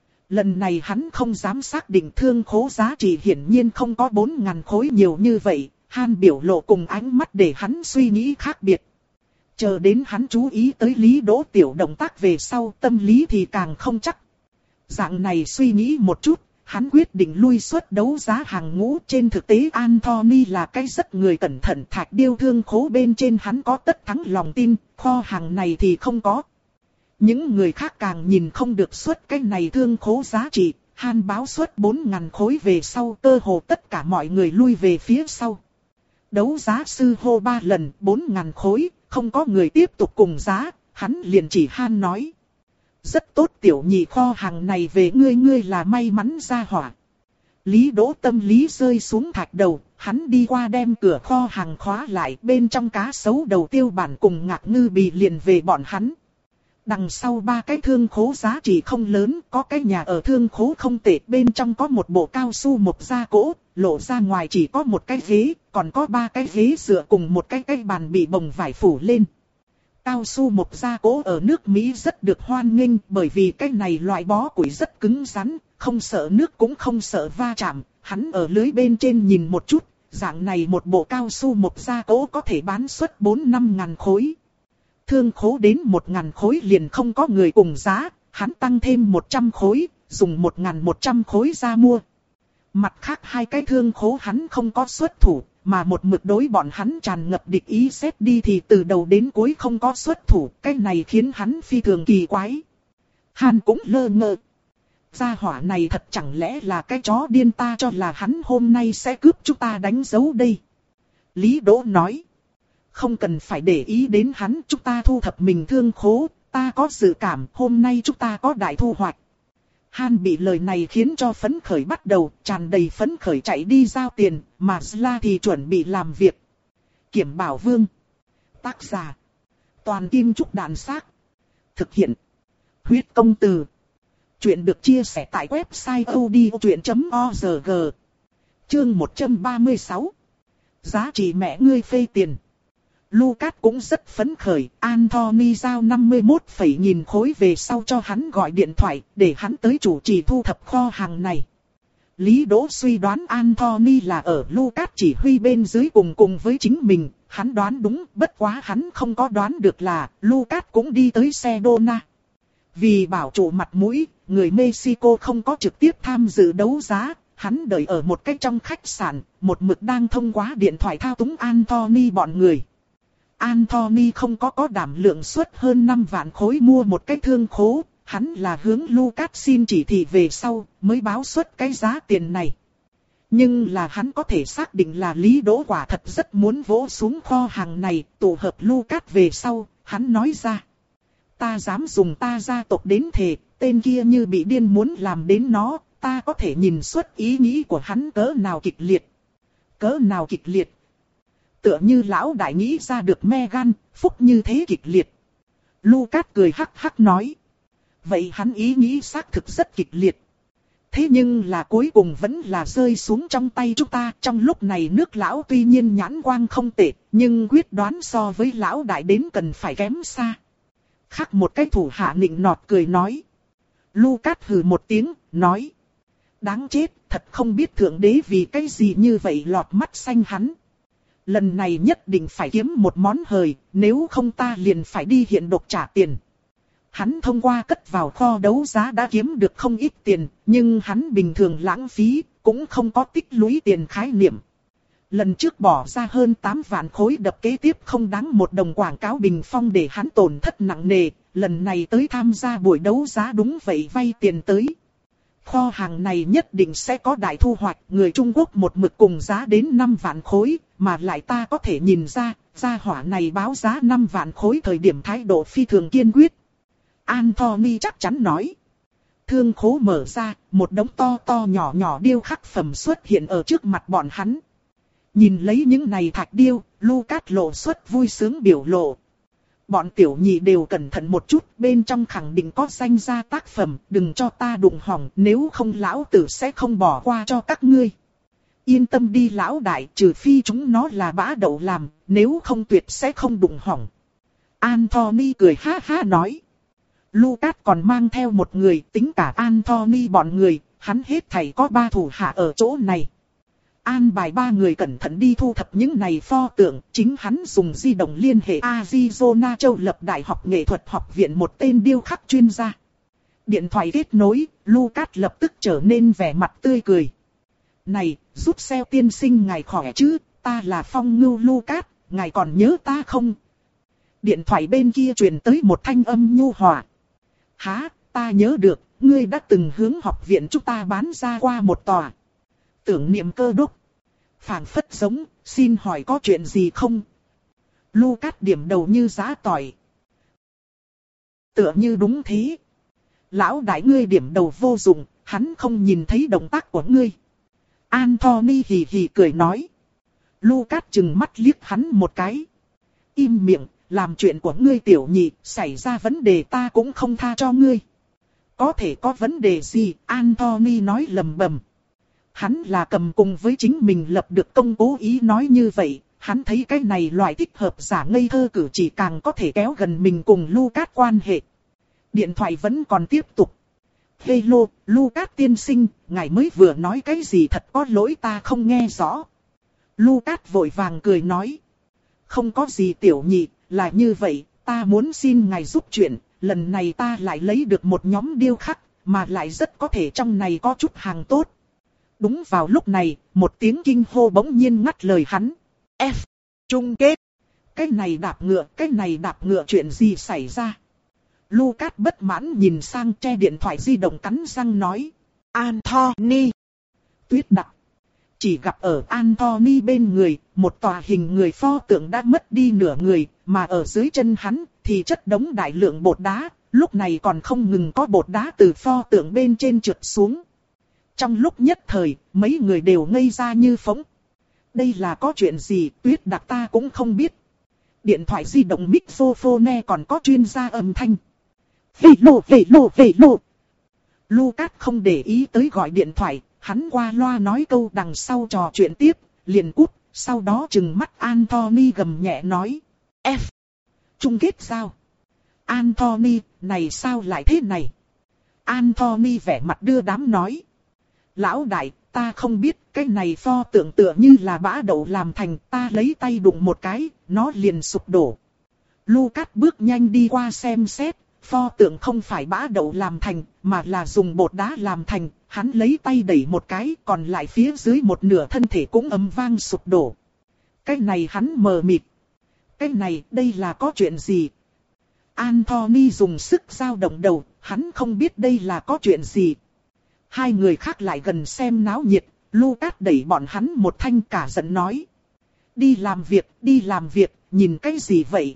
Lần này hắn không dám xác định thương khố giá trị, hiển nhiên không có bốn ngàn khối nhiều như vậy, Han biểu lộ cùng ánh mắt để hắn suy nghĩ khác biệt. Chờ đến hắn chú ý tới Lý Đỗ tiểu động tác về sau, tâm lý thì càng không chắc. Dạng này suy nghĩ một chút, hắn quyết định lui xuất đấu giá hàng ngũ. Trên thực tế Anthony là cái rất người cẩn thận, thạch điêu thương khố bên trên hắn có tất thắng lòng tin, kho hàng này thì không có. Những người khác càng nhìn không được xuất cái này thương khố giá trị, Han báo xuất bốn ngàn khối về sau, cơ hồ tất cả mọi người lui về phía sau. Đấu giá sư hô ba lần, bốn ngàn khối, không có người tiếp tục cùng giá, hắn liền chỉ Han nói. Rất tốt tiểu nhị, kho hàng này về ngươi, ngươi là may mắn ra hỏa. Lý Đỗ tâm lý rơi xuống thạch đầu, hắn đi qua đem cửa kho hàng khóa lại, bên trong cá sấu đầu tiêu bản cùng ngạc ngư bì liền về bọn hắn. Đằng sau ba cái thương khố giá trị không lớn, có cái nhà ở thương khố không tệ, bên trong có một bộ cao su mộc gia cỗ, lộ ra ngoài chỉ có một cái ghế, còn có ba cái ghế dựa cùng một cái cái bàn bị bồng vải phủ lên. Cao su mộc gia cỗ ở nước Mỹ rất được hoan nghênh, bởi vì cái này loại bó củi rất cứng rắn, không sợ nước cũng không sợ va chạm. Hắn ở lưới bên trên nhìn một chút, dạng này một bộ cao su mộc gia cỗ có thể bán suất bốn năm ngàn khối. Thương khố đến một ngàn khối liền không có người cùng giá, hắn tăng thêm một trăm khối, dùng một ngàn một trăm khối ra mua. Mặt khác hai cái thương khố hắn không có xuất thủ, mà một mực đối bọn hắn tràn ngập địch ý, xét đi thì từ đầu đến cuối không có xuất thủ, cái này khiến hắn phi thường kỳ quái. Han cũng lơ ngơ. Gia hỏa này thật chẳng lẽ là cái chó điên, ta cho là hắn hôm nay sẽ cướp chúng ta đánh dấu đây. Lý Đỗ nói. Không cần phải để ý đến hắn, chúng ta thu thập mình thương khố, ta có dự cảm hôm nay chúng ta có đại thu hoạch. Han bị lời này khiến cho phấn khởi bắt đầu, tràn đầy phấn khởi chạy đi giao tiền, mà Zla thì chuẩn bị làm việc. Kiểm Bảo Vương. Tác giả. Toàn Kim Trúc Đàn Xác. Thực hiện. Huyết Công Từ. Chuyện được chia sẻ tại website odchuyện chấm org. Chương một trăm ba mươi sáu. Giá trị mẹ ngươi phê tiền. Lucas cũng rất phấn khởi, Anthony giao năm mươi mốt phẩy nghìn khối về sau cho hắn gọi điện thoại, để hắn tới chủ trì thu thập kho hàng này. Lý Đỗ suy đoán Anthony là ở Lucas chỉ huy bên dưới cùng cùng với chính mình, hắn đoán đúng, bất quá hắn không có đoán được là Lucas cũng đi tới Sedona. Vì bảo trụ mặt mũi, người Mexico không có trực tiếp tham dự đấu giá. Hắn đợi ở một cái trong khách sạn, một mực đang thông qua điện thoại thao túng Anthony bọn người. Anthony không có có đảm lượng suất hơn năm vạn khối mua một cái thương khố, hắn là hướng Lucas xin chỉ thị về sau mới báo suất cái giá tiền này. Nhưng là hắn có thể xác định là Lý Đỗ quả thật rất muốn vỗ xuống kho hàng này, tụ hợp Lucas về sau, hắn nói ra. Ta dám dùng ta gia tộc đến thề, tên kia như bị điên muốn làm đến nó. Ta có thể nhìn suốt ý nghĩ của hắn cỡ nào kịch liệt. Cỡ nào kịch liệt. Tựa như lão đại nghĩ ra được Megan, phúc như thế kịch liệt. Lucas cười hắc hắc nói. Vậy hắn ý nghĩ xác thực rất kịch liệt. Thế nhưng là cuối cùng vẫn là rơi xuống trong tay chúng ta. Trong lúc này nước lão tuy nhiên nhãn quang không tệ, nhưng quyết đoán so với lão đại đến cần phải kém xa. Khác một cái thủ hạ nịnh nọt cười nói. Lucas hừ một tiếng, nói. Đáng chết, thật không biết thượng đế vì cái gì như vậy lọt mắt xanh hắn. Lần này nhất định phải kiếm một món hời, nếu không ta liền phải đi hiện độc trả tiền. Hắn thông qua cất vào kho đấu giá đã kiếm được không ít tiền, nhưng hắn bình thường lãng phí, cũng không có tích lũy tiền khái niệm. Lần trước bỏ ra hơn tám vạn khối đập kế tiếp không đáng một đồng quảng cáo bình phong để hắn tổn thất nặng nề, lần này tới tham gia buổi đấu giá đúng vậy vay tiền tới. Kho hàng này nhất định sẽ có đại thu hoạch, người Trung Quốc một mực cùng giá đến năm vạn khối, mà lại ta có thể nhìn ra, gia hỏa này báo giá năm vạn khối thời điểm thái độ phi thường kiên quyết. Anthony chắc chắn nói. Thương khố mở ra, một đống to to nhỏ nhỏ điêu khắc phẩm xuất hiện ở trước mặt bọn hắn. Nhìn lấy những này thạch điêu, Lucas lộ xuất vui sướng biểu lộ. Bọn tiểu nhị đều cẩn thận một chút, bên trong khẳng định có danh gia tác phẩm, đừng cho ta đụng hỏng, nếu không lão tử sẽ không bỏ qua cho các ngươi. Yên tâm đi lão đại, trừ phi chúng nó là bã đậu làm, nếu không tuyệt sẽ không đụng hỏng. Anthony cười ha ha nói. Lucas còn mang theo một người, tính cả Anthony bọn người, hắn hết thảy có ba thủ hạ ở chỗ này. An bài ba người cẩn thận đi thu thập những này pho tượng, chính hắn dùng di động liên hệ Arizona Châu Lập Đại học Nghệ thuật học viện một tên điêu khắc chuyên gia. Điện thoại kết nối, Lucas lập tức trở nên vẻ mặt tươi cười. Này, rút xeo tiên sinh ngài khỏe chứ, ta là Phong Ngưu Lucas, ngài còn nhớ ta không? Điện thoại bên kia truyền tới một thanh âm nhu hòa. Hả, ta nhớ được, ngươi đã từng hướng học viện chúng ta bán ra qua một tòa. Tưởng niệm cơ đúc. Phảng phất giống, xin hỏi có chuyện gì không? Lucas điểm đầu như giá tỏi. Tựa như đúng thế. Lão đại ngươi điểm đầu vô dụng, hắn không nhìn thấy động tác của ngươi. Anthony hì hì cười nói. Lucas chừng mắt liếc hắn một cái. Im miệng, làm chuyện của ngươi tiểu nhị, xảy ra vấn đề ta cũng không tha cho ngươi. Có thể có vấn đề gì, Anthony nói lầm bầm. Hắn là cầm cùng với chính mình lập được công cố ý nói như vậy, hắn thấy cái này loại thích hợp giả ngây thơ cử chỉ càng có thể kéo gần mình cùng Lucas quan hệ. Điện thoại vẫn còn tiếp tục. Hello, Lucas tiên sinh, ngài mới vừa nói cái gì thật có lỗi ta không nghe rõ. Lucas vội vàng cười nói. Không có gì tiểu nhị, là như vậy, ta muốn xin ngài giúp chuyện, lần này ta lại lấy được một nhóm điêu khắc, mà lại rất có thể trong này có chút hàng tốt. Đúng vào lúc này, một tiếng kinh hô bỗng nhiên ngắt lời hắn. F. Chung kết. Cái này đạp ngựa, cái này đạp ngựa chuyện gì xảy ra? Lucas bất mãn nhìn sang che điện thoại di động cắn răng nói. Anthony. Tuyết đặc. Chỉ gặp ở Anthony bên người, một tòa hình người pho tượng đã mất đi nửa người, mà ở dưới chân hắn thì chất đống đại lượng bột đá, lúc này còn không ngừng có bột đá từ pho tượng bên trên trượt xuống. Trong lúc nhất thời, mấy người đều ngây ra như phỗng. Đây là có chuyện gì, Tuyết Đặc ta cũng không biết. Điện thoại di động mixophone còn có chuyên gia âm thanh. Về lộ, về lộ, về lộ. Lucas không để ý tới gọi điện thoại, hắn qua loa nói câu đằng sau trò chuyện tiếp, liền cút, sau đó trừng mắt Anthony gầm nhẹ nói. F. Chung kết sao? Anthony, này sao lại thế này? Anthony vẻ mặt đưa đám nói. Lão đại, ta không biết, cái này pho tượng tựa như là bã đậu làm thành, ta lấy tay đụng một cái, nó liền sụp đổ. Lucas bước nhanh đi qua xem xét, pho tượng không phải bã đậu làm thành, mà là dùng bột đá làm thành, hắn lấy tay đẩy một cái, còn lại phía dưới một nửa thân thể cũng ầm vang sụp đổ. Cái này hắn mờ mịt. Cái này, đây là có chuyện gì? Anthony dùng sức dao động đầu, hắn không biết đây là có chuyện gì. Hai người khác lại gần xem náo nhiệt, Lucas đẩy bọn hắn một thanh cả giận nói. Đi làm việc, đi làm việc, nhìn cái gì vậy?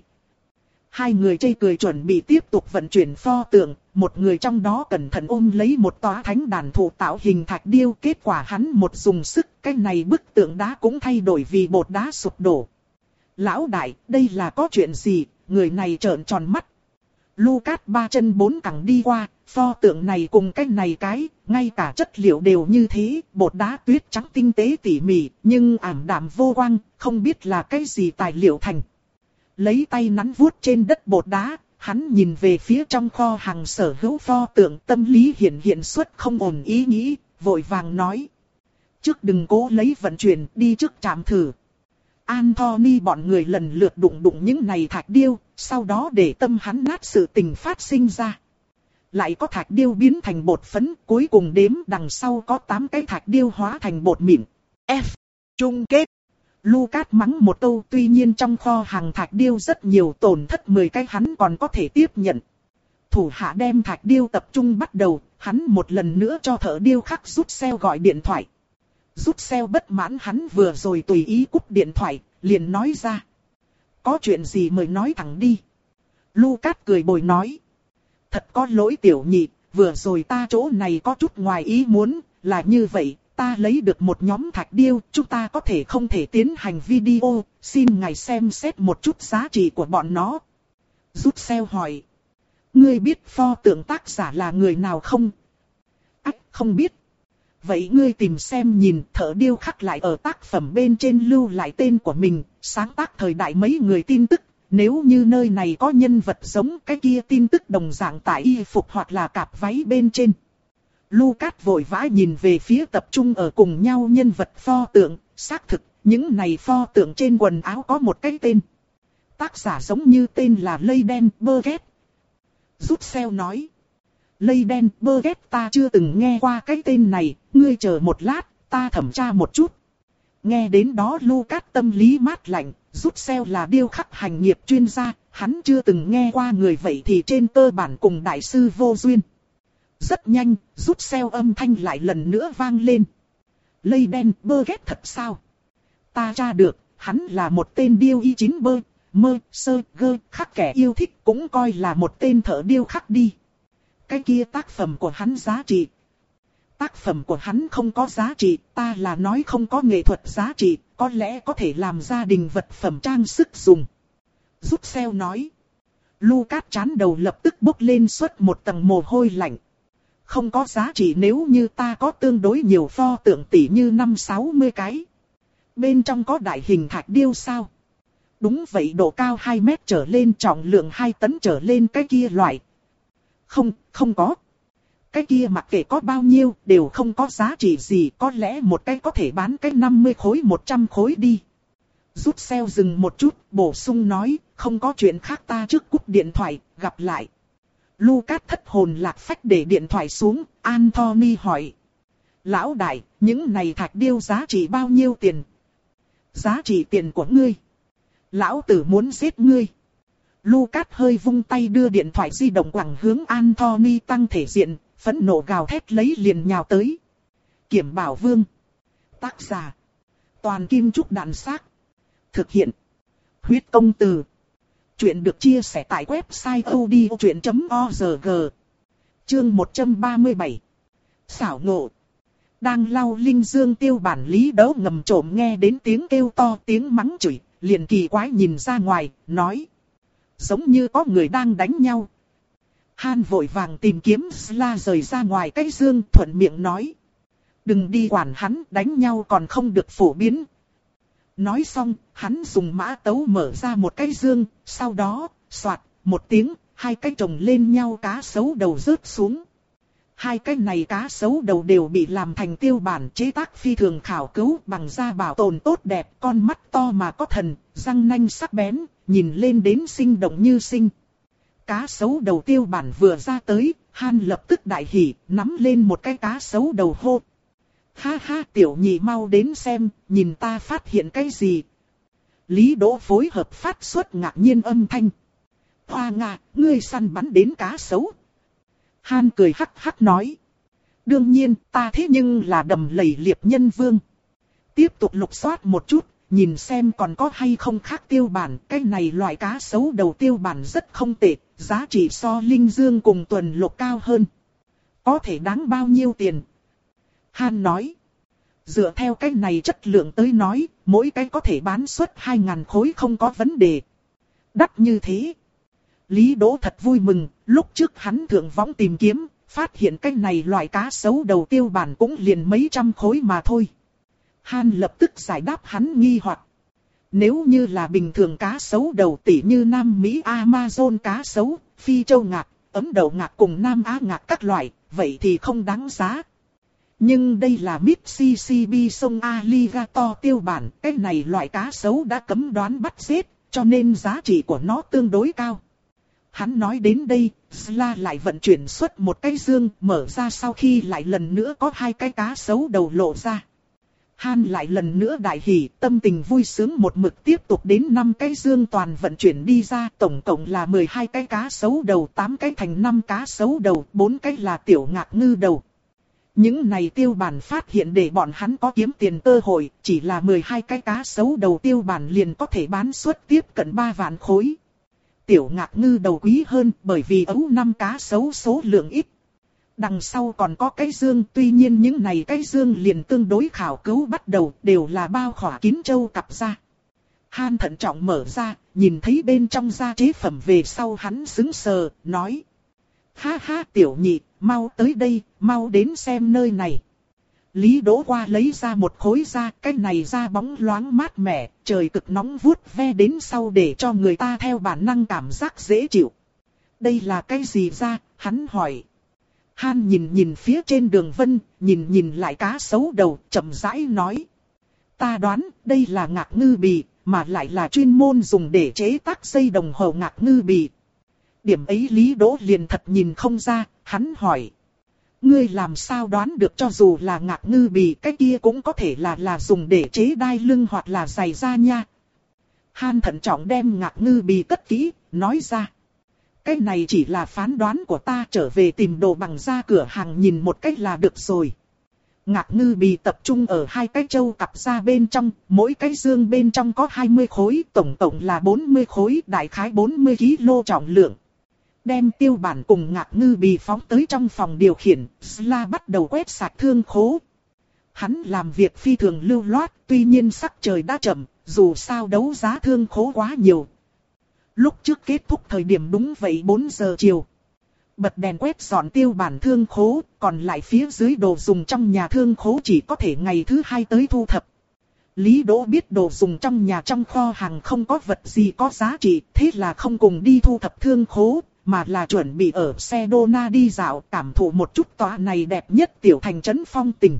Hai người chây cười chuẩn bị tiếp tục vận chuyển pho tượng, một người trong đó cẩn thận ôm lấy một tòa thánh đàn thụ tạo hình thạch điêu, kết quả hắn một dùng sức, cái này bức tượng đá cũng thay đổi vì bột đá sụp đổ. Lão đại, đây là có chuyện gì? Người này trợn tròn mắt. Lucas ba chân bốn cẳng đi qua, pho tượng này cùng cái này cái, ngay cả chất liệu đều như thế, bột đá tuyết trắng tinh tế tỉ mỉ, nhưng ảm đạm vô quang, không biết là cái gì tài liệu thành. Lấy tay nắn vuốt trên đất bột đá, hắn nhìn về phía trong kho hàng sở hữu pho tượng, tâm lý hiện hiện xuất không ổn ý nghĩ, vội vàng nói. Trước đừng cố lấy vận chuyển, đi trước trạm thử. Anthony bọn người lần lượt đụng đụng những này thạch điêu, sau đó để tâm hắn nát sự tình phát sinh ra. Lại có thạch điêu biến thành bột phấn, cuối cùng đếm đằng sau có tám cái thạch điêu hóa thành bột mịn. F. Chung kết. Lucas mắng một câu, tuy nhiên trong kho hàng thạch điêu rất nhiều, tổn thất mười cái hắn còn có thể tiếp nhận. Thủ hạ đem thạch điêu tập trung bắt đầu, hắn một lần nữa cho thợ điêu khắc rút xeo gọi điện thoại. Rút xeo bất mãn hắn vừa rồi tùy ý cúp điện thoại, liền nói ra. Có chuyện gì mời nói thẳng đi. Lucas cười bồi nói. Thật có lỗi tiểu nhị, vừa rồi ta chỗ này có chút ngoài ý muốn, là như vậy, ta lấy được một nhóm thạch điêu, chúng ta có thể không thể tiến hành video, xin ngài xem xét một chút giá trị của bọn nó. Rút xeo hỏi. Ngươi biết pho tượng tác giả là người nào không? Ách, không biết. Vậy ngươi tìm xem nhìn, thợ điêu khắc lại ở tác phẩm bên trên lưu lại tên của mình, sáng tác thời đại mấy người tin tức. Nếu như nơi này có nhân vật giống cái kia tin tức đồng dạng tại y phục hoặc là cạp váy bên trên. Lucas vội vã nhìn về phía tập trung ở cùng nhau nhân vật pho tượng, xác thực, những này pho tượng trên quần áo có một cái tên. Tác giả giống như tên là Leidenberger. Rút xeo nói. Leidenberger ta chưa từng nghe qua cái tên này, ngươi chờ một lát, ta thẩm tra một chút. Nghe đến đó Lucas tâm lý mát lạnh, rút xeo là điêu khắc hành nghiệp chuyên gia, hắn chưa từng nghe qua người vậy thì trên cơ bản cùng đại sư vô duyên. Rất nhanh, rút xeo âm thanh lại lần nữa vang lên. Leidenberger thật sao? Ta tra được, hắn là một tên điêu y chín bơ, mơ, sơ, gơ, khắc kẻ yêu thích cũng coi là một tên thợ điêu khắc đi. Cái kia tác phẩm của hắn giá trị. Tác phẩm của hắn không có giá trị, ta là nói không có nghệ thuật giá trị, có lẽ có thể làm gia đình vật phẩm trang sức dùng. Rút xeo nói. Lucas chán đầu lập tức bốc lên suốt một tầng mồ hôi lạnh. Không có giá trị nếu như ta có tương đối nhiều pho tượng tỷ như năm sáu mươi cái. Bên trong có đại hình thạch điêu sao? Đúng vậy, độ cao hai mét trở lên, trọng lượng hai tấn trở lên cái kia loại. Không, không có. Cái kia mặc kệ có bao nhiêu đều không có giá trị gì, có lẽ một cái có thể bán cái năm mươi khối một trăm khối đi. Rút xeo dừng một chút, bổ sung nói, không có chuyện khác ta trước cúp điện thoại, gặp lại. Lucas thất hồn lạc phách để điện thoại xuống, Anthony hỏi. Lão đại, những này thạch điêu giá trị bao nhiêu tiền? Giá trị tiền của ngươi. Lão tử muốn giết ngươi. Lucas hơi vung tay đưa điện thoại di động quẳng hướng Anthony tăng thể diện, phẫn nộ gào thét lấy liền nhào tới. Kiểm Bảo Vương. Tác giả. Toàn Kim Trúc Đạn Xác. Thực hiện. Huyết Công Từ. Chuyện được chia sẻ tại website odchuyện chấm org. Chương một trăm ba mươi bảy. Xảo ngộ. Đang lau linh dương tiêu bản Lý Đấu ngầm trộm nghe đến tiếng kêu to, tiếng mắng chửi, liền kỳ quái nhìn ra ngoài, nói. Giống như có người đang đánh nhau. Han vội vàng tìm kiếm Sla rời ra ngoài cái dương, thuận miệng nói. Đừng đi quản hắn, đánh nhau còn không được phổ biến. Nói xong, hắn dùng mã tấu mở ra một cái dương, sau đó, xoạt, một tiếng, hai cái chồng lên nhau cá sấu đầu rớt xuống. Hai cái này cá sấu đầu đều bị làm thành tiêu bản chế tác phi thường khảo cứu bằng da bảo tồn tốt đẹp, con mắt to mà có thần, răng nanh sắc bén, nhìn lên đến sinh động như sinh. Cá sấu đầu tiêu bản vừa ra tới, Han lập tức đại hỉ, nắm lên một cái cá sấu đầu hô. Ha ha, tiểu nhị mau đến xem, nhìn ta phát hiện cái gì. Lý Đỗ phối hợp phát xuất ngạc nhiên âm thanh. Hoa ngạ, ngươi săn bắn đến cá sấu. Han cười hắc hắc nói. Đương nhiên, ta thế nhưng là đầm lầy liệp nhân vương. Tiếp tục lục soát một chút, nhìn xem còn có hay không khác tiêu bản. Cái này loại cá sấu đầu tiêu bản rất không tệ, giá trị so linh dương cùng tuần lục cao hơn. Có thể đáng bao nhiêu tiền? Han nói. Dựa theo cái này chất lượng tới nói, mỗi cái có thể bán suất hai ngàn khối không có vấn đề. Đắt như thế. Lý Đỗ thật vui mừng, lúc trước hắn thượng võng tìm kiếm, phát hiện cái này loại cá sấu đầu tiêu bản cũng liền mấy trăm khối mà thôi. Han lập tức giải đáp hắn nghi hoặc. Nếu như là bình thường cá sấu đầu tỉ như Nam Mỹ Amazon cá sấu, Phi Châu ngạc, Ấn Độ ngạc cùng Nam Á ngạc các loại, vậy thì không đáng giá. Nhưng đây là Mississippi sông Alligator tiêu bản, cái này loại cá sấu đã cấm đoán bắt giết, cho nên giá trị của nó tương đối cao. Hắn nói đến đây, Sla lại vận chuyển xuất một cái dương, mở ra sau khi lại lần nữa có hai cái cá sấu đầu lộ ra. Han lại lần nữa đại hỉ, tâm tình vui sướng một mực tiếp tục đến năm cái dương toàn vận chuyển đi ra, tổng cộng là mười hai cái cá sấu đầu, tám cái thành năm cá sấu đầu, bốn cái là tiểu ngạc ngư đầu. Những này tiêu bản phát hiện để bọn hắn có kiếm tiền cơ hội, chỉ là mười hai cái cá sấu đầu tiêu bản liền có thể bán suất tiếp cận ba vạn khối. Tiểu ngạc ngư đầu quý hơn bởi vì ấu năm cá sấu số lượng ít. Đằng sau còn có cái dương, tuy nhiên những này cái dương liền tương đối khảo cứu bắt đầu, đều là bao khỏa kín châu cặp da. Han thận trọng mở ra, nhìn thấy bên trong da chế phẩm về sau hắn sững sờ, nói. Ha ha tiểu nhị, mau tới đây, mau đến xem nơi này. Lý Đỗ qua lấy ra một khối da, cái này da bóng loáng mát mẻ, trời cực nóng vuốt ve đến sau để cho người ta theo bản năng cảm giác dễ chịu. Đây là cái gì da? Hắn hỏi. Han nhìn nhìn phía trên đường vân, nhìn nhìn lại cá sấu đầu, chậm rãi nói. Ta đoán đây là ngạc ngư bì, mà lại là chuyên môn dùng để chế tác dây đồng hồ ngạc ngư bì. Điểm ấy Lý Đỗ liền thật nhìn không ra, hắn hỏi. Ngươi làm sao đoán được cho dù là ngạc ngư bì cái kia cũng có thể là là dùng để chế đai lưng hoặc là giày da nha. Han thận trọng đem ngạc ngư bì cất kỹ, nói ra. Cái này chỉ là phán đoán của ta, trở về tìm đồ bằng da cửa hàng nhìn một cách là được rồi. Ngạc ngư bì tập trung ở hai cái châu cặp da bên trong, mỗi cái dương bên trong có hai mươi khối, tổng tổng là bốn mươi khối, đại khái bốn mươi ki lô gam trọng lượng. Đem tiêu bản cùng ngạc ngư bì phóng tới trong phòng điều khiển, Sla bắt đầu quét sạch thương khố. Hắn làm việc phi thường lưu loát, tuy nhiên sắc trời đã chậm, dù sao đấu giá thương khố quá nhiều. Lúc trước kết thúc thời điểm đúng vậy bốn giờ chiều. Bật đèn quét dọn tiêu bản thương khố, còn lại phía dưới đồ dùng trong nhà thương khố chỉ có thể ngày thứ hai tới thu thập. Lý Đỗ biết đồ dùng trong nhà trong kho hàng không có vật gì có giá trị, thế là không cùng đi thu thập thương khố, mà là chuẩn bị ở Sedona đi dạo, cảm thụ một chút tòa này đẹp nhất tiểu thành trấn phong tình.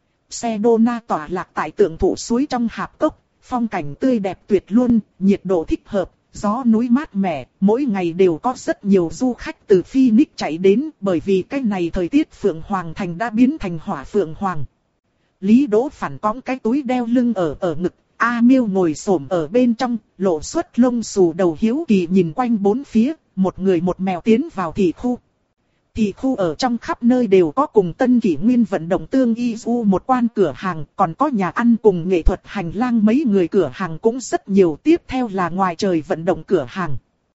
Sedona tọa lạc tại tượng thụ suối trong hạp cốc, phong cảnh tươi đẹp tuyệt luôn, nhiệt độ thích hợp, gió núi mát mẻ, mỗi ngày đều có rất nhiều du khách từ Phoenix chạy đến, bởi vì cái này thời tiết Phượng Hoàng Thành đã biến thành hỏa Phượng Hoàng. Lý Đỗ phản cõng cái túi đeo lưng ở ở ngực, A Miêu ngồi xổm ở bên trong, lộ xuất lông xù đầu hiếu kỳ nhìn quanh bốn phía, một người một mèo tiến vào thị khu. Thị khu ở trong khắp nơi đều có cùng Tân Kỷ Nguyên vận động tương y du một quan cửa hàng, còn có nhà ăn cùng nghệ thuật hành lang mấy người cửa hàng cũng rất nhiều, tiếp theo là ngoài trời vận động cửa hàng.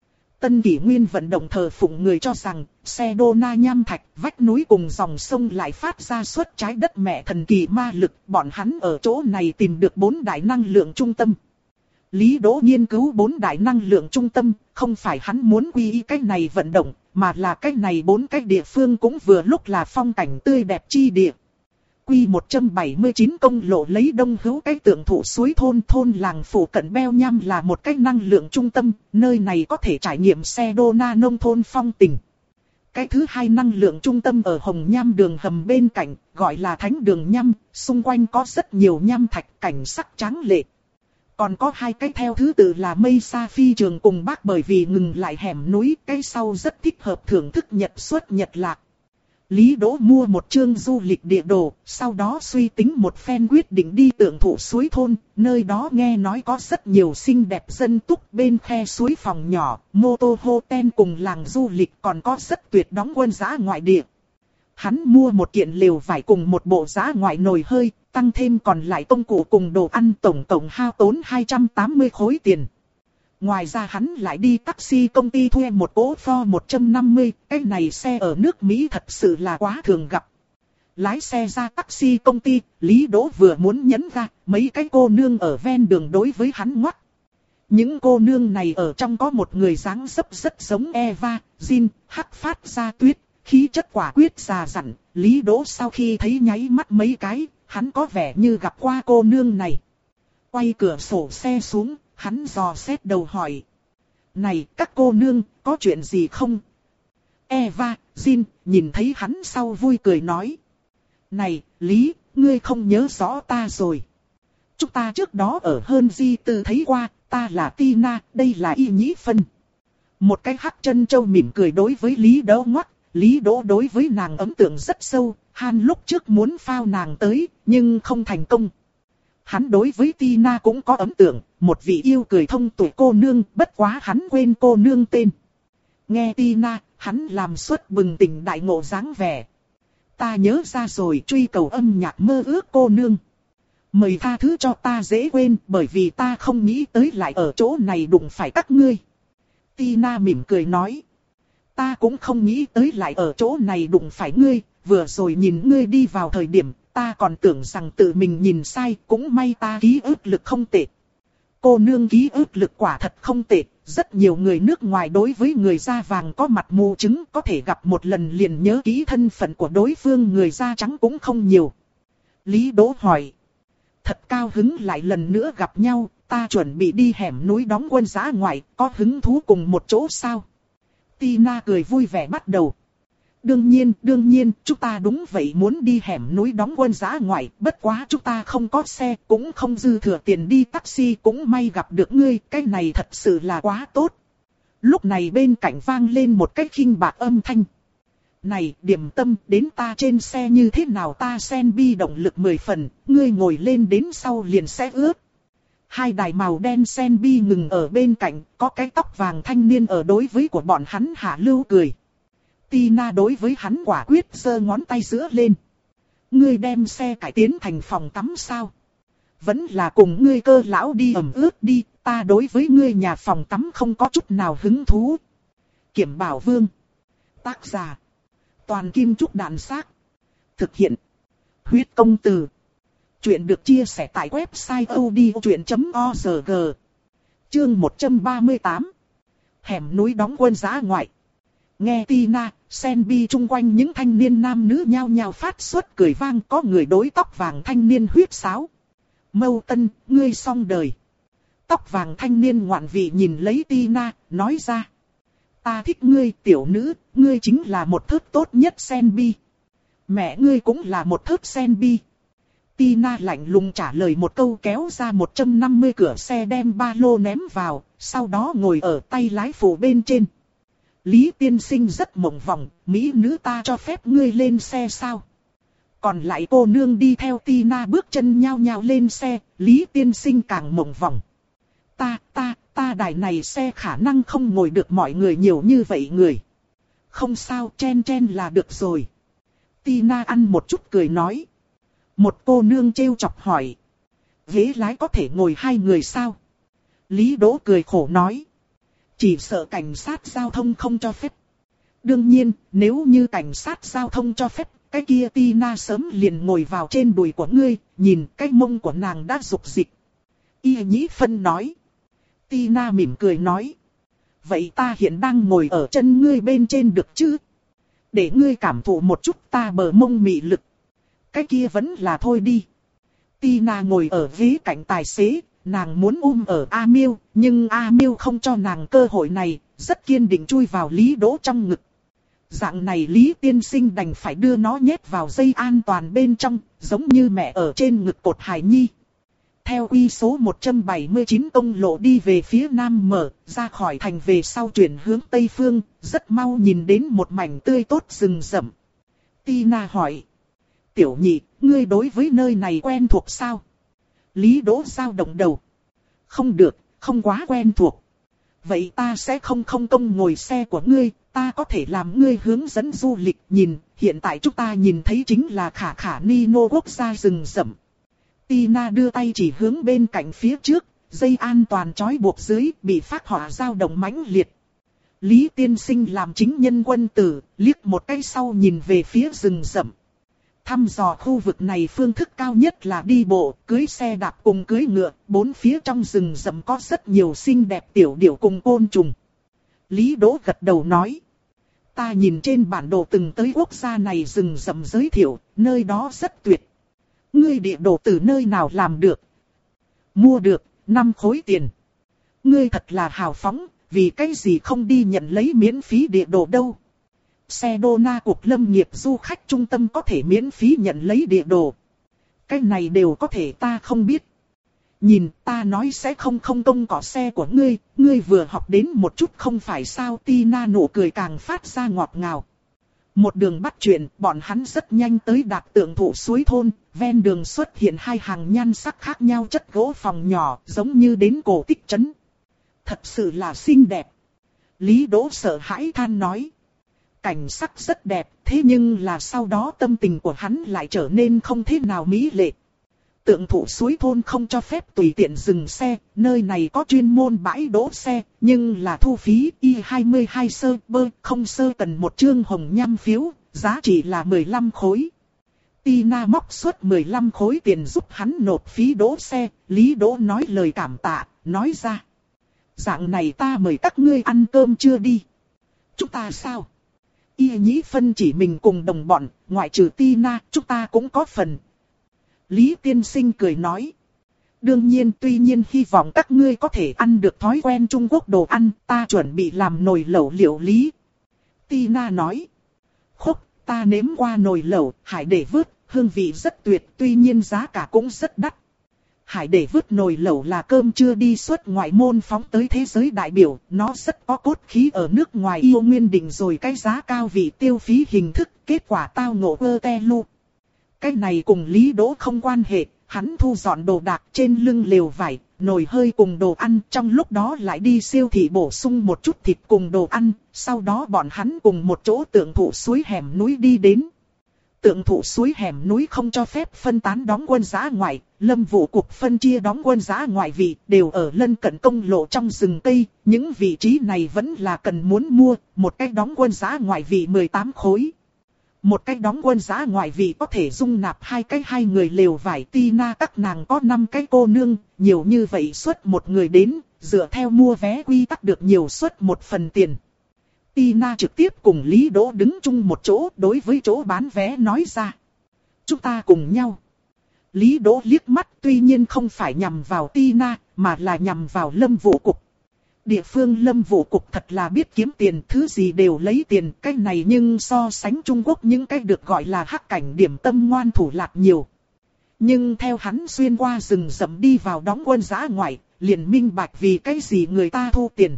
Tân kỷ nguyên vận động thờ phụng người cho rằng, xe Dona nham thạch, vách núi cùng dòng sông lại phát ra suốt trái đất mẹ thần kỳ ma lực, bọn hắn ở chỗ này tìm được bốn đại năng lượng trung tâm. Lý Đỗ nghiên cứu bốn đại năng lượng trung tâm, không phải hắn muốn quy y cái này vận động, mà là cái này bốn cái địa phương cũng vừa lúc là phong cảnh tươi đẹp chi địa. Quy một trăm bảy mươi chín công lộ lấy đông hữu cái tượng thụ suối thôn thôn làng phủ cận Beo Nham là một cái năng lượng trung tâm, nơi này có thể trải nghiệm xe Dona nông thôn phong tình. Cái thứ hai năng lượng trung tâm ở Hồng Nham đường hầm bên cạnh, gọi là Thánh đường Nham, xung quanh có rất nhiều nham thạch cảnh sắc tráng lệ. Còn có hai cái theo thứ tự là Mây Sa Phi Trường cùng Bác, bởi vì ngừng lại hẻm núi, cái sau rất thích hợp thưởng thức nhật xuất nhật lạc. Lý Đỗ mua một chương du lịch địa đồ, sau đó suy tính một phen quyết định đi tượng thụ suối thôn, nơi đó nghe nói có rất nhiều xinh đẹp dân túc, bên khe suối phòng nhỏ, mô tô hotel cùng làng du lịch, còn có rất tuyệt đóng quân dã ngoại địa. Hắn mua một kiện lều vải cùng một bộ dã ngoại nồi hơi, tăng thêm còn lại công cụ cùng đồ ăn, tổng cộng hao tốn hai trăm tám mươi khối tiền. Ngoài ra hắn lại đi taxi công ty thuê một cỗ Ford một trăm năm mươi, cái này xe ở nước Mỹ thật sự là quá thường gặp. Lái xe ra taxi công ty, Lý Đỗ vừa muốn nhấn ga, mấy cái cô nương ở ven đường đối với hắn ngoắc. Những cô nương này ở trong có một người dáng dấp rất giống Eva, Jean, hắc phát ra tuyết, khí chất quả quyết già dặn. Lý Đỗ sau khi thấy nháy mắt mấy cái, hắn có vẻ như gặp qua cô nương này. Quay cửa sổ xe xuống, hắn dò xét đầu hỏi. Này các cô nương, có chuyện gì không? Eva, Jean, nhìn thấy hắn sau vui cười nói. Này, Lý, ngươi không nhớ rõ ta rồi. Chúng ta trước đó ở hơn di tư thấy qua, ta là Tina, đây là Y Nhĩ Phân. Một cái hắc chân châu mỉm cười đối với Lý Đỗ ngoắc. Lý Đỗ đối với nàng ấn tượng rất sâu, hắn lúc trước muốn phao nàng tới, nhưng không thành công. Hắn đối với Tina cũng có ấn tượng, một vị yêu cười thông tuệ cô nương, bất quá hắn quên cô nương tên. Nghe Tina, hắn làm suốt bừng tỉnh đại ngộ dáng vẻ. Ta nhớ ra rồi, truy cầu âm nhạc mơ ước cô nương. Mời tha thứ cho ta dễ quên, bởi vì ta không nghĩ tới lại ở chỗ này đụng phải các ngươi. Tina mỉm cười nói. Ta cũng không nghĩ tới lại ở chỗ này đụng phải ngươi, vừa rồi nhìn ngươi đi vào thời điểm, ta còn tưởng rằng tự mình nhìn sai, cũng may ta ký ức lực không tệ. Cô nương ký ức lực quả thật không tệ, rất nhiều người nước ngoài đối với người da vàng có mặt mù chứng, có thể gặp một lần liền nhớ ký thân phận của đối phương, người da trắng cũng không nhiều. Lý Đỗ hỏi. Thật cao hứng lại lần nữa gặp nhau, ta chuẩn bị đi hẻm núi đóng quân dã ngoại, có hứng thú cùng một chỗ sao? Tina cười vui vẻ bắt đầu. Đương nhiên, đương nhiên, chúng ta đúng vậy muốn đi hẻm núi đóng quân dã ngoại, bất quá chúng ta không có xe, cũng không dư thừa tiền đi taxi, cũng may gặp được ngươi, cái này thật sự là quá tốt. Lúc này bên cạnh vang lên một cái khinh bạc âm thanh. Này, điểm tâm, đến ta trên xe như thế nào, ta sen bi động lực mười phần, ngươi ngồi lên đến sau liền sẽ ướt. Hai đài màu đen sen bi ngừng ở bên cạnh, có cái tóc vàng thanh niên ở đối với của bọn hắn hạ lưu cười. Tina đối với hắn quả quyết giơ ngón tay giữa lên. Ngươi đem xe cải tiến thành phòng tắm sao? Vẫn là cùng ngươi cơ lão đi ẩm ướt đi, ta đối với ngươi nhà phòng tắm không có chút nào hứng thú. Kiểm Bảo Vương. Tác giả. Toàn Kim Trúc Đạn Xác. Thực hiện. Huyết Công Từ. Chuyện được chia sẻ tại website odchuyện chấm org. Chương một trăm ba mươi tám. Hẻm núi đóng quân dã ngoại. Nghe Tina, Senbi chung quanh những thanh niên nam nữ nhao nhao phát xuất cười vang, có người đối tóc vàng thanh niên huyết sáo. Mâu Tân, ngươi xong đời. Tóc vàng thanh niên ngoạn vị nhìn lấy Tina, nói ra. Ta thích ngươi tiểu nữ, ngươi chính là một thớt tốt nhất Senbi. Mẹ ngươi cũng là một thớt Senbi. Tina lạnh lùng trả lời một câu, kéo ra một trăm năm mươi cửa xe đem ba lô ném vào, sau đó ngồi ở tay lái phụ bên trên. Lý tiên sinh rất mộng vòng, mỹ nữ ta cho phép ngươi lên xe sao? Còn lại cô nương đi theo Tina bước chân nhao nhao lên xe, Lý tiên sinh càng mộng vòng. Ta, ta, ta đài này xe khả năng không ngồi được mọi người nhiều như vậy người. Không sao, chen chen là được rồi. Tina ăn một chút cười nói. Một cô nương trêu chọc hỏi. Ghế lái có thể ngồi hai người sao? Lý Đỗ cười khổ nói. Chỉ sợ cảnh sát giao thông không cho phép. Đương nhiên, nếu như cảnh sát giao thông cho phép, cái kia Tina sớm liền ngồi vào trên đùi của ngươi, nhìn cái mông của nàng đã rục dịch. Y Nhĩ Phân nói. Tina mỉm cười nói. Vậy ta hiện đang ngồi ở chân ngươi bên trên được chứ? Để ngươi cảm thụ một chút ta bờ mông mị lực. Cái kia vẫn là thôi đi. Tina ngồi ở ghế cạnh tài xế, nàng muốn ôm ở A Miêu, nhưng A Miêu không cho nàng cơ hội này, rất kiên định chui vào Lý Đỗ trong ngực. Dạng này Lý tiên sinh đành phải đưa nó nhét vào dây an toàn bên trong, giống như mẹ ở trên ngực cột hài nhi. Theo quy số một trăm bảy mươi chín công lộ đi về phía nam mở, ra khỏi thành về sau chuyển hướng tây phương, rất mau nhìn đến một mảnh tươi tốt rừng rậm. Tina hỏi. Tiểu nhị, ngươi đối với nơi này quen thuộc sao? Lý Đỗ dao động đầu. Không được, không quá quen thuộc. Vậy ta sẽ không không công ngồi xe của ngươi, ta có thể làm ngươi hướng dẫn du lịch. Nhìn, hiện tại chúng ta nhìn thấy chính là khả khả ni nô quốc gia rừng rậm. Tina đưa tay chỉ hướng bên cạnh phía trước, dây an toàn trói buộc dưới bị phát hỏa dao động mãnh liệt. Lý tiên sinh làm chính nhân quân tử, liếc một cái sau nhìn về phía rừng rậm. Thăm dò khu vực này phương thức cao nhất là đi bộ, cưỡi xe đạp cùng cưỡi ngựa, bốn phía trong rừng rậm có rất nhiều xinh đẹp tiểu điểu cùng côn trùng. Lý Đỗ gật đầu nói. Ta nhìn trên bản đồ từng tới quốc gia này rừng rậm giới thiệu, nơi đó rất tuyệt. Ngươi địa đồ từ nơi nào làm được? Mua được, năm khối tiền. Ngươi thật là hào phóng, vì cái gì không đi nhận lấy miễn phí địa đồ đâu? Xe Dona Cục Lâm nghiệp du khách trung tâm có thể miễn phí nhận lấy địa đồ. Cái này đều có thể ta không biết. Nhìn ta nói sẽ không không công cỏ xe của ngươi, ngươi vừa học đến một chút không phải sao? Tina nụ cười càng phát ra ngọt ngào. Một đường bắt chuyện, bọn hắn rất nhanh tới Đạc Tượng Thụ suối thôn, ven đường xuất hiện hai hàng nhan sắc khác nhau chất gỗ phòng nhỏ, giống như đến cổ tích trấn. Thật sự là xinh đẹp. Lý Đỗ sợ hãi than nói. Cảnh sắc rất đẹp, thế nhưng là sau đó tâm tình của hắn lại trở nên không thế nào mỹ lệ. Tượng Thụ suối thôn không cho phép tùy tiện dừng xe, nơi này có chuyên môn bãi đỗ xe, nhưng là thu phí Y hai mươi hai sơ bơ, không sơ cần một chương hồng nham phiếu, giá trị là mười lăm khối. Tina móc suốt mười lăm khối tiền giúp hắn nộp phí đỗ xe, Lý Đỗ nói lời cảm tạ, nói ra. Dạng này ta mời các ngươi ăn cơm chưa đi. Chúng ta sao? Y Nhĩ Phân chỉ mình cùng đồng bọn, ngoại trừ Tina, chúng ta cũng có phần. Lý tiên sinh cười nói. Đương nhiên tuy nhiên hy vọng các ngươi có thể ăn được thói quen Trung Quốc đồ ăn, ta chuẩn bị làm nồi lẩu liệu lý. Tina nói. Khúc, ta nếm qua nồi lẩu, hải để vớt, hương vị rất tuyệt, tuy nhiên giá cả cũng rất đắt. Hải để vớt nồi lẩu là cơm chưa đi xuất ngoại môn phóng tới thế giới đại biểu, nó rất có cốt khí ở nước ngoài yêu nguyên định rồi cái giá cao vì tiêu phí hình thức, kết quả tao ngộ ơ te lu. Cái này cùng Lý Đỗ không quan hệ, hắn thu dọn đồ đạc trên lưng lều vải, nồi hơi cùng đồ ăn, trong lúc đó lại đi siêu thị bổ sung một chút thịt cùng đồ ăn, sau đó bọn hắn cùng một chỗ Tượng Thụ suối hẻm núi đi đến. Tượng Thụ suối hẻm núi không cho phép phân tán đóng quân dã ngoại, Lâm vụ cục phân chia đóng quân dã ngoại vị đều ở lân cận công lộ trong rừng cây, những vị trí này vẫn là cần muốn mua, một cách đóng quân dã ngoại vị mười tám khối. Một cách đóng quân dã ngoại vị có thể dung nạp hai cái hai người lều vải. Tina các nàng có năm cái cô nương, nhiều như vậy suất một người đến, dựa theo mua vé quy tắc được nhiều suất một phần tiền. Tina trực tiếp cùng Lý Đỗ đứng chung một chỗ đối với chỗ bán vé nói ra. Chúng ta cùng nhau. Lý Đỗ liếc mắt tuy nhiên không phải nhằm vào Tina, mà là nhằm vào Lâm vụ cục. Địa phương Lâm vụ cục thật là biết kiếm tiền, thứ gì đều lấy tiền, cái này nhưng so sánh Trung Quốc những cái được gọi là hắc cảnh điểm tâm ngoan thủ lạt nhiều. Nhưng theo hắn xuyên qua rừng rậm đi vào đóng quân dã ngoại, liền minh bạch vì cái gì người ta thu tiền.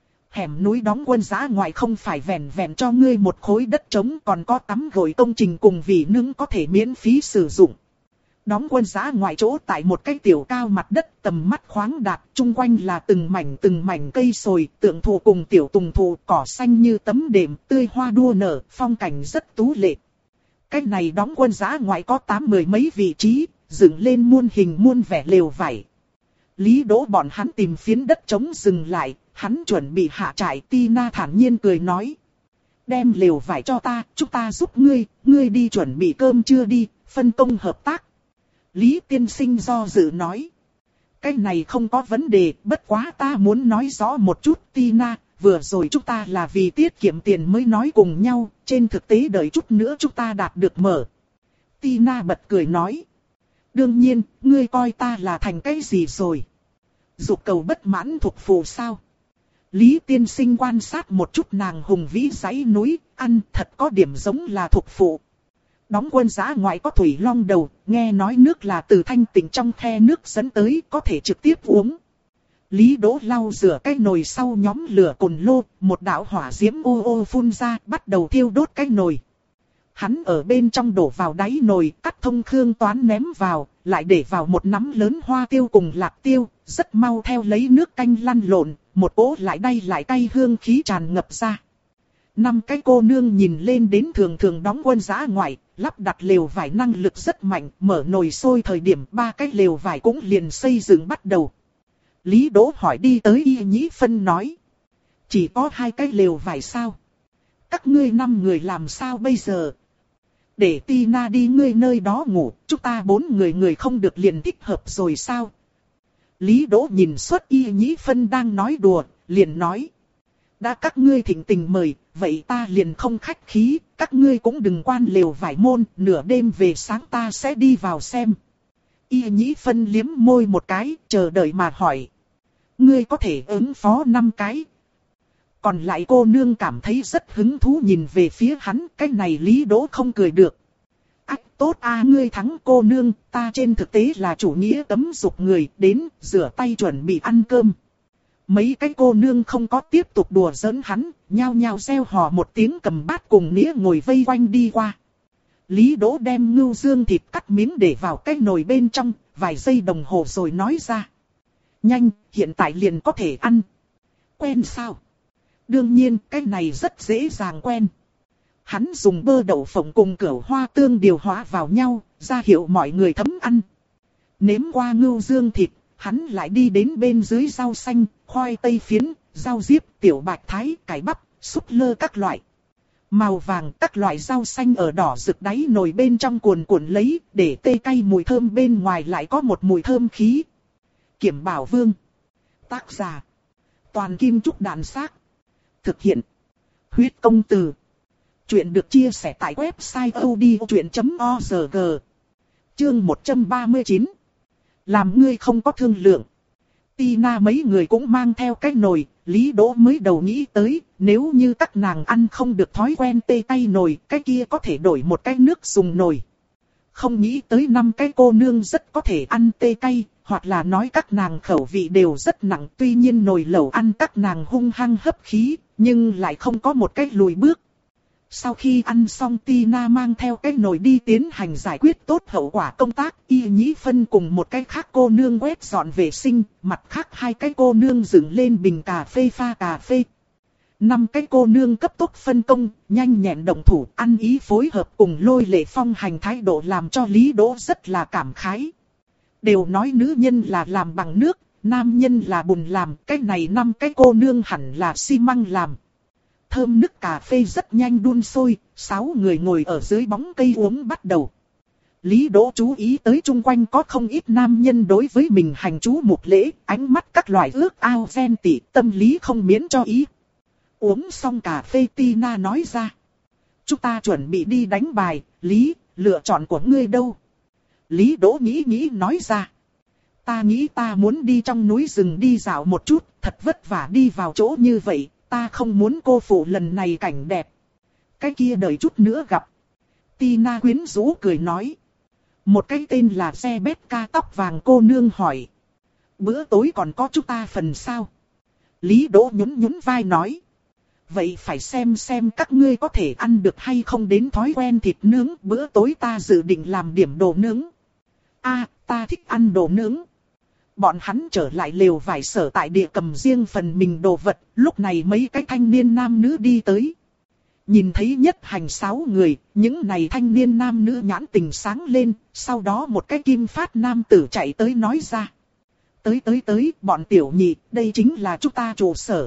Hẻm núi đóng quân dã ngoại không phải vẹn vẹn cho ngươi một khối đất trống, còn có tắm gội công trình cùng vị nướng có thể miễn phí sử dụng. Đóng quân dã ngoại chỗ tại một cái tiểu cao mặt đất tầm mắt khoáng đạt, chung quanh là từng mảnh từng mảnh cây sồi, tượng thụ cùng tiểu tùng thụ, cỏ xanh như tấm đệm, tươi hoa đua nở, phong cảnh rất tú lệ. Cái này đóng quân dã ngoại có tám mười mấy vị trí, dựng lên muôn hình muôn vẻ lều vải. Lý Đỗ bọn hắn tìm phiến đất trống dừng lại, hắn chuẩn bị hạ trại. Tina thản nhiên cười nói. Đem lều vải cho ta, chúng ta giúp ngươi, ngươi đi chuẩn bị cơm trưa đi, phân công hợp tác. Lý tiên sinh do dự nói. Cái này không có vấn đề, bất quá ta muốn nói rõ một chút. Tina, vừa rồi chúng ta là vì tiết kiệm tiền mới nói cùng nhau, trên thực tế đợi chút nữa chúng ta đạt được mở. Tina bật cười nói. Đương nhiên, ngươi coi ta là thành cái gì rồi? Dục cầu bất mãn thuộc phù sao? Lý tiên sinh quan sát một chút nàng hùng vĩ dãy núi, ăn thật có điểm giống là thuộc phụ. Đóng quân giã ngoại có thủy long đầu, nghe nói nước là từ thanh tịnh trong khe nước dẫn tới, có thể trực tiếp uống. Lý Đỗ lau rửa cái nồi sau nhóm lửa cồn lô, một đạo hỏa diễm ô ô phun ra, bắt đầu thiêu đốt cái nồi. Hắn ở bên trong đổ vào đáy nồi, cắt thông khương toán ném vào, lại để vào một nắm lớn hoa tiêu cùng lạc tiêu, rất mau theo lấy nước canh lăn lộn, một cỗ lại đay lại cay hương khí tràn ngập ra. Năm cái cô nương nhìn lên đến thường thường đóng quân giã ngoại, lắp đặt lều vải năng lực rất mạnh, mở nồi sôi thời điểm ba cái lều vải cũng liền xây dựng bắt đầu. Lý Đỗ hỏi đi tới Y Nhĩ Phân nói. Chỉ có hai cái lều vải sao? Các ngươi năm người làm sao bây giờ? Để Tina đi ngươi nơi đó ngủ, chúng ta bốn người người không được liền thích hợp rồi sao? Lý Đỗ nhìn suốt Y Nhĩ Phân đang nói đùa, liền nói. Đã các ngươi thỉnh tình mời, vậy ta liền không khách khí, các ngươi cũng đừng quan lều vải môn, nửa đêm về sáng ta sẽ đi vào xem. Y Nhĩ Phân liếm môi một cái, chờ đợi mà hỏi. Ngươi có thể ứng phó năm cái. Còn lại cô nương cảm thấy rất hứng thú nhìn về phía hắn, cái này Lý Đỗ không cười được. Ách tốt a ngươi thắng cô nương, ta trên thực tế là chủ nghĩa tấm dục người, đến rửa tay chuẩn bị ăn cơm. Mấy cái cô nương không có tiếp tục đùa giỡn hắn, nhao nhao reo hò một tiếng cầm bát cùng nĩa ngồi vây quanh đi qua. Lý Đỗ đem ngưu dương thịt cắt miếng để vào cái nồi bên trong, vài giây đồng hồ rồi nói ra. Nhanh, hiện tại liền có thể ăn. Quen sao? Đương nhiên, cái này rất dễ dàng quen. Hắn dùng bơ đậu phộng cùng cửu hoa tương điều hòa vào nhau, ra hiệu mọi người thấm ăn. Nếm qua ngưu dương thịt, hắn lại đi đến bên dưới rau xanh, khoai tây phiến, rau diếp, tiểu bạch thái, cải bắp, súp lơ các loại. Màu vàng các loại rau xanh ở đỏ rực đáy nồi bên trong cuồn cuộn lấy, để tê cay mùi thơm bên ngoài lại có một mùi thơm khí. Kiểm Bảo Vương. Tác giả. Toàn Kim Trúc Đàn Xác. Thực hiện. Huyết Công Từ. Chuyện được chia sẻ tại website odchuyện chấm org. Chương một trăm ba mươi chín. Làm ngươi không có thương lượng. Tina mấy người cũng mang theo cái nồi, Lý Đỗ mới đầu nghĩ tới, nếu như các nàng ăn không được thói quen tê cay nồi, cái kia có thể đổi một cái nước dùng nồi. Không nghĩ tới năm cái cô nương rất có thể ăn tê cay, hoặc là nói các nàng khẩu vị đều rất nặng, tuy nhiên nồi lẩu ăn các nàng hung hăng hấp khí, nhưng lại không có một cái lùi bước. Sau khi ăn xong Tina mang theo cái nồi đi tiến hành giải quyết tốt hậu quả công tác, Y Nhĩ Phân cùng một cái khác cô nương quét dọn vệ sinh, mặt khác hai cái cô nương dựng lên bình cà phê pha cà phê. Năm cái cô nương cấp tốc phân công, nhanh nhẹn động thủ, ăn ý phối hợp cùng Lôi Lệ Phong hành thái độ làm cho Lý Đỗ rất là cảm khái. Đều nói nữ nhân là làm bằng nước, nam nhân là bùn làm, cái này năm cái cô nương hẳn là xi măng làm. Thơm nước cà phê rất nhanh đun sôi, sáu người ngồi ở dưới bóng cây uống bắt đầu. Lý Đỗ chú ý tới chung quanh có không ít nam nhân đối với mình hành chú một lễ, ánh mắt các loại ước ao ghen tị, tâm lý không miễn cho ý. Uống xong cà phê Tina nói ra. Chúng ta chuẩn bị đi đánh bài, Lý, lựa chọn của ngươi đâu? Lý Đỗ nghĩ nghĩ nói ra. Ta nghĩ ta muốn đi trong núi rừng đi dạo một chút, thật vất vả đi vào chỗ như vậy, ta không muốn cô phụ lần này cảnh đẹp. Cái kia đợi chút nữa gặp. Tina quyến rũ cười nói. Một cái tên là Rebecca tóc vàng cô nương hỏi. Bữa tối còn có chúng ta phần sao? Lý Đỗ nhún nhún vai nói. Vậy phải xem xem các ngươi có thể ăn được hay không đến thói quen thịt nướng. Bữa tối ta dự định làm điểm đồ nướng. A, ta thích ăn đồ nướng. Bọn hắn trở lại lều vải sở tại địa cầm riêng phần mình đồ vật. Lúc này mấy cái thanh niên nam nữ đi tới. Nhìn thấy nhất hành sáu người, những này thanh niên nam nữ nhãn tình sáng lên. Sau đó một cái kim phát nam tử chạy tới nói ra. Tới tới tới, bọn tiểu nhị, đây chính là chúng ta trụ sở.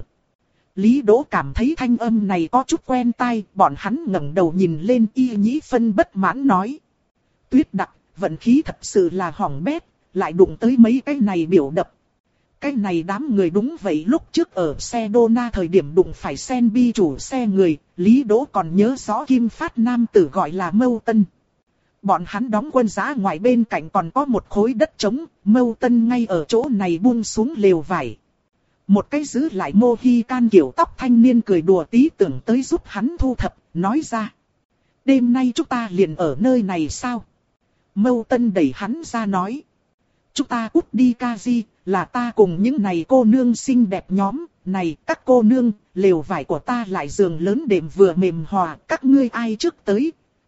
Lý Đỗ cảm thấy thanh âm này có chút quen tai, bọn hắn ngẩng đầu nhìn lên, Y Nhĩ Phân bất mãn nói. Tuyết Đặc, vận khí thật sự là hỏng bét, lại đụng tới mấy cái này biểu đập. Cái này đám người đúng vậy, lúc trước ở xe Dona thời điểm đụng phải Senbi chủ xe người, Lý Đỗ còn nhớ rõ Kim Phát nam tử gọi là Mâu Tân. Bọn hắn đóng quân giã ngoài bên cạnh còn có một khối đất trống, Mâu Tân ngay ở chỗ này buông xuống lều vải. Một cái giữ lại Mohican kiểu tóc thanh niên cười đùa tí tưởng tới giúp hắn thu thập, nói ra. Đêm nay chúng ta liền ở nơi này sao? Mâu Tân đẩy hắn ra nói. Chúng ta cút đi Kaji, là ta cùng những này cô nương xinh đẹp nhóm, này các cô nương, lều vải của ta lại giường lớn đệm vừa mềm hòa, các ngươi ai trước tới?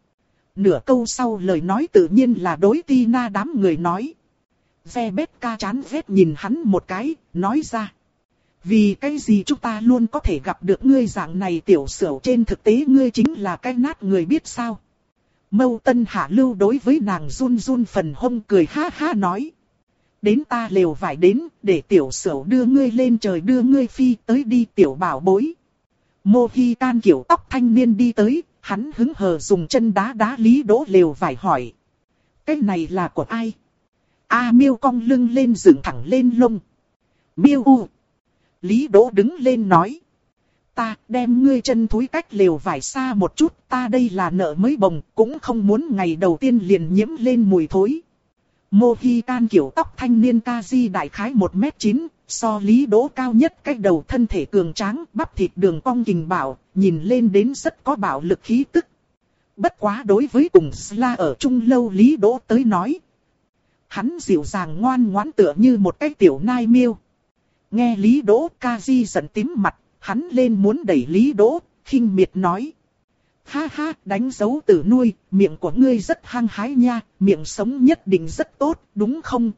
Nửa câu sau lời nói tự nhiên là đối Tina đám người nói. Rebecca chán ghét nhìn hắn một cái, nói ra. Vì cái gì chúng ta luôn có thể gặp được ngươi dạng này tiểu xỉu, trên thực tế ngươi chính là cái nát người biết sao? Mâu Tân hạ lưu đối với nàng run run phần hông cười ha ha nói. Đến ta lều vải đến, để tiểu xỉu đưa ngươi lên trời đưa ngươi phi tới đi tiểu bảo bối. Mohican kiểu tóc thanh niên đi tới, hắn hứng hờ dùng chân đá đá Lý Đỗ lều vải hỏi. Cái này là của ai? A Miêu cong lưng lên dựng thẳng lên lông. Miêu u. Lý Đỗ đứng lên nói. Ta đem ngươi chân thúi cách lều vải xa một chút, ta đây là nợ mới bồng, cũng không muốn ngày đầu tiên liền nhiễm lên mùi thối. Mohican kiểu tóc thanh niên Kaji đại khái một mét chín, so Lý Đỗ cao nhất cách đầu, thân thể cường tráng, bắp thịt đường cong kình bạo, nhìn lên đến rất có bạo lực khí tức. Bất quá đối với cùng Sla ở chung lâu Lý Đỗ tới nói. Hắn dịu dàng ngoan ngoãn tựa như một cái tiểu nai miêu. Nghe Lý Đỗ, Kaji giận tím mặt, hắn lên muốn đẩy Lý Đỗ, khinh miệt nói. Ha ha, đánh dấu tử nuôi, miệng của ngươi rất hăng hái nha, miệng sống nhất định rất tốt, đúng không?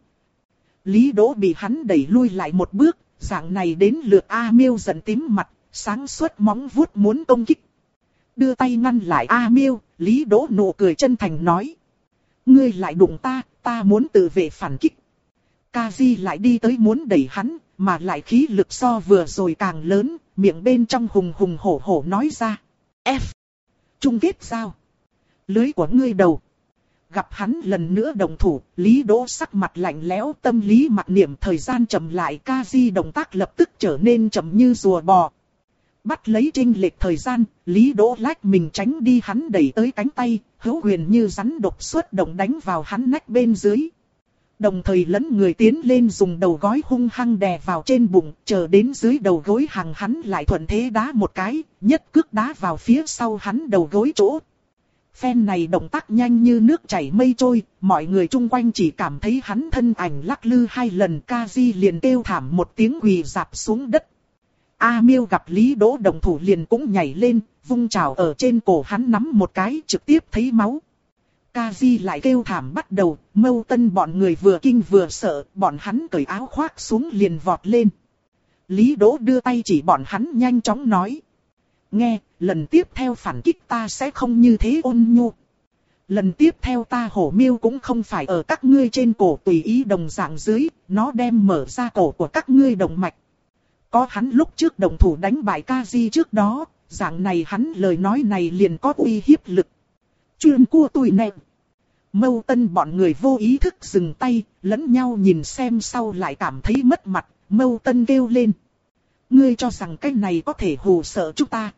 Lý Đỗ bị hắn đẩy lui lại một bước, dạng này đến lượt A Miêu giận tím mặt, sáng suốt móng vuốt muốn công kích. Đưa tay ngăn lại A Miêu, Lý Đỗ nụ cười chân thành nói. Ngươi lại đụng ta, ta muốn tự vệ phản kích. Kaji lại đi tới muốn đẩy hắn, mà lại khí lực so vừa rồi càng lớn, miệng bên trong hùng hùng hổ hổ nói ra. F. Chung kết sao? Lưới của ngươi đầu. Gặp hắn lần nữa đồng thủ, Lý Đỗ sắc mặt lạnh lẽo, tâm lý mặc niệm thời gian chậm lại, Kaji động tác lập tức trở nên chậm như rùa bò. Bắt lấy chênh lệch thời gian, Lý Đỗ lách mình tránh đi hắn đẩy tới cánh tay, hữu quyền như rắn độc xuất động đánh vào hắn nách bên dưới. Đồng thời lấn người tiến lên dùng đầu gối hung hăng đè vào trên bụng, chờ đến dưới đầu gối hàng hắn lại thuận thế đá một cái, nhất cước đá vào phía sau hắn đầu gối chỗ. Phen này động tác nhanh như nước chảy mây trôi, mọi người chung quanh chỉ cảm thấy hắn thân ảnh lắc lư hai lần, Kaji liền kêu thảm một tiếng quỳ rạp xuống đất. A Miêu gặp Lý Đỗ đồng thủ liền cũng nhảy lên, vung chảo ở trên cổ hắn nắm một cái trực tiếp thấy máu. Kaji lại kêu thảm bắt đầu, Mâu Tân bọn người vừa kinh vừa sợ, bọn hắn cởi áo khoác xuống liền vọt lên. Lý Đỗ đưa tay chỉ bọn hắn nhanh chóng nói. Nghe, lần tiếp theo phản kích ta sẽ không như thế ôn nhu. Lần tiếp theo ta hổ miêu cũng không phải ở các ngươi trên cổ tùy ý đồng dạng dưới, nó đem mở ra cổ của các ngươi động mạch. Có hắn lúc trước đồng thủ đánh bại Kaji trước đó, dạng này hắn lời nói này liền có uy hiếp lực. Chuyên cua tùy nè. Mâu Tân bọn người vô ý thức dừng tay, lẫn nhau nhìn xem sau lại cảm thấy mất mặt, Mâu Tân kêu lên. Ngươi cho rằng cái này có thể hù sợ chúng ta.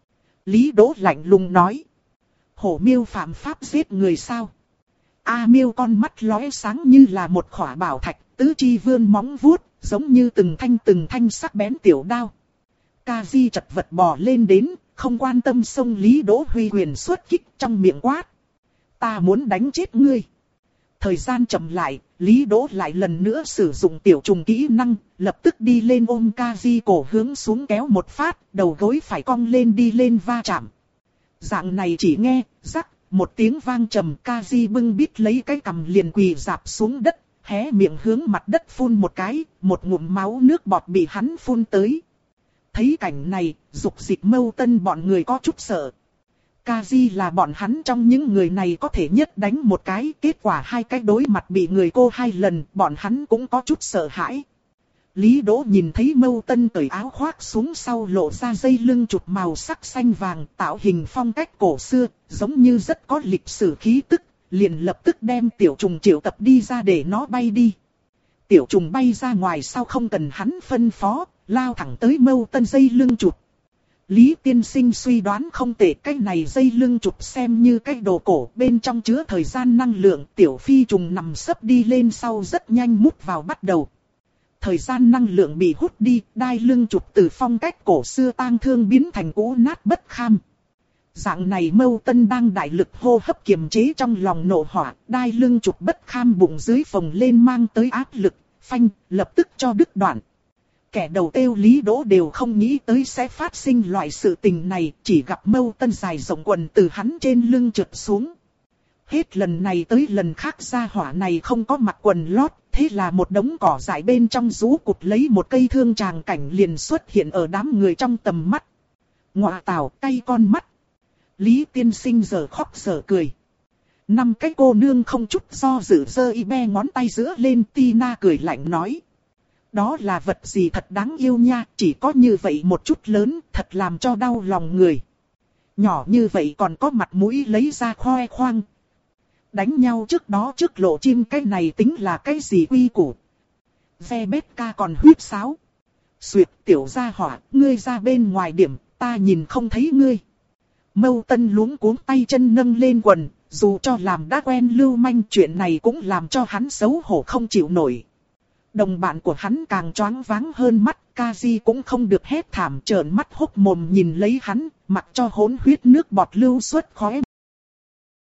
Lý Đỗ lạnh lùng nói. Hổ miêu phạm pháp giết người sao? A Miêu con mắt lóe sáng như là một khỏa bảo thạch, tứ chi vươn móng vuốt, giống như từng thanh từng thanh sắc bén tiểu đao. Kaji chật vật bò lên đến, không quan tâm xông Lý Đỗ huy quyền xuất kích trong miệng quát. Ta muốn đánh chết ngươi. Thời gian chậm lại, Lý Đỗ lại lần nữa sử dụng tiểu trùng kỹ năng, lập tức đi lên ôm Kaji cổ hướng xuống kéo một phát, đầu gối phải cong lên đi lên va chạm. Dạng này chỉ nghe, rắc, một tiếng vang trầm, Kaji bưng bít lấy cái cằm liền quỳ rạp xuống đất, hé miệng hướng mặt đất phun một cái, một ngụm máu nước bọt bị hắn phun tới. Thấy cảnh này, dục dịch Mâu Tân bọn người có chút sợ. Kaji là bọn hắn trong những người này có thể nhất đánh một cái, kết quả hai cái đối mặt bị người cô hai lần, bọn hắn cũng có chút sợ hãi. Lý Đỗ nhìn thấy Mâu Tân cởi áo khoác xuống sau lộ ra dây lưng chụp màu sắc xanh vàng, tạo hình phong cách cổ xưa, giống như rất có lịch sử khí tức, liền lập tức đem tiểu trùng triệu tập đi ra để nó bay đi. Tiểu trùng bay ra ngoài sau không cần hắn phân phó, lao thẳng tới Mâu Tân dây lưng chụp. Lý tiên sinh suy đoán không tệ, cái này dây lưng chụp xem như cái đồ cổ, bên trong chứa thời gian năng lượng, tiểu phi trùng nằm sấp đi lên sau rất nhanh mút vào bắt đầu. Thời gian năng lượng bị hút đi, đai lưng chụp từ phong cách cổ xưa tang thương biến thành cũ nát bất kham. Dạng này Mâu Tân đang đại lực hô hấp kiềm chế trong lòng nộ hỏa, đai lưng chụp bất kham bụng dưới phồng lên mang tới áp lực, phanh, lập tức cho đứt đoạn. Kẻ đầu tiêu Lý Đỗ đều không nghĩ tới sẽ phát sinh loại sự tình này, chỉ gặp Mâu Tân dài rộng quần từ hắn trên lưng trượt xuống. Hết lần này tới lần khác gia hỏa này không có mặc quần lót, thế là một đống cỏ dại bên trong rú cụt lấy một cây thương tràng cảnh liền xuất hiện ở đám người trong tầm mắt. Ngọa tào, cay con mắt. Lý tiên sinh giờ khóc giờ cười. Năm cái cô nương không chút do dự giơ y be ngón tay giữa lên, Tina cười lạnh nói. Đó là vật gì thật đáng yêu nha, chỉ có như vậy một chút lớn, thật làm cho đau lòng người. Nhỏ như vậy còn có mặt mũi lấy ra khoe khoang. Đánh nhau trước đó trước lộ chim, cái này tính là cái gì quy củ. Rebecca còn huýt sáo. Xuyệt tiểu gia hỏa, ngươi ra bên ngoài điểm, ta nhìn không thấy ngươi. Mâu Tân luống cuống tay chân nâng lên quần, dù cho làm đã quen lưu manh, chuyện này cũng làm cho hắn xấu hổ không chịu nổi. Đồng bạn của hắn càng choáng váng hơn mắt, Kaji cũng không được hét thảm, trợn mắt hốc mồm nhìn lấy hắn, mặc cho hỗn huyết nước bọt lưu xuất khóe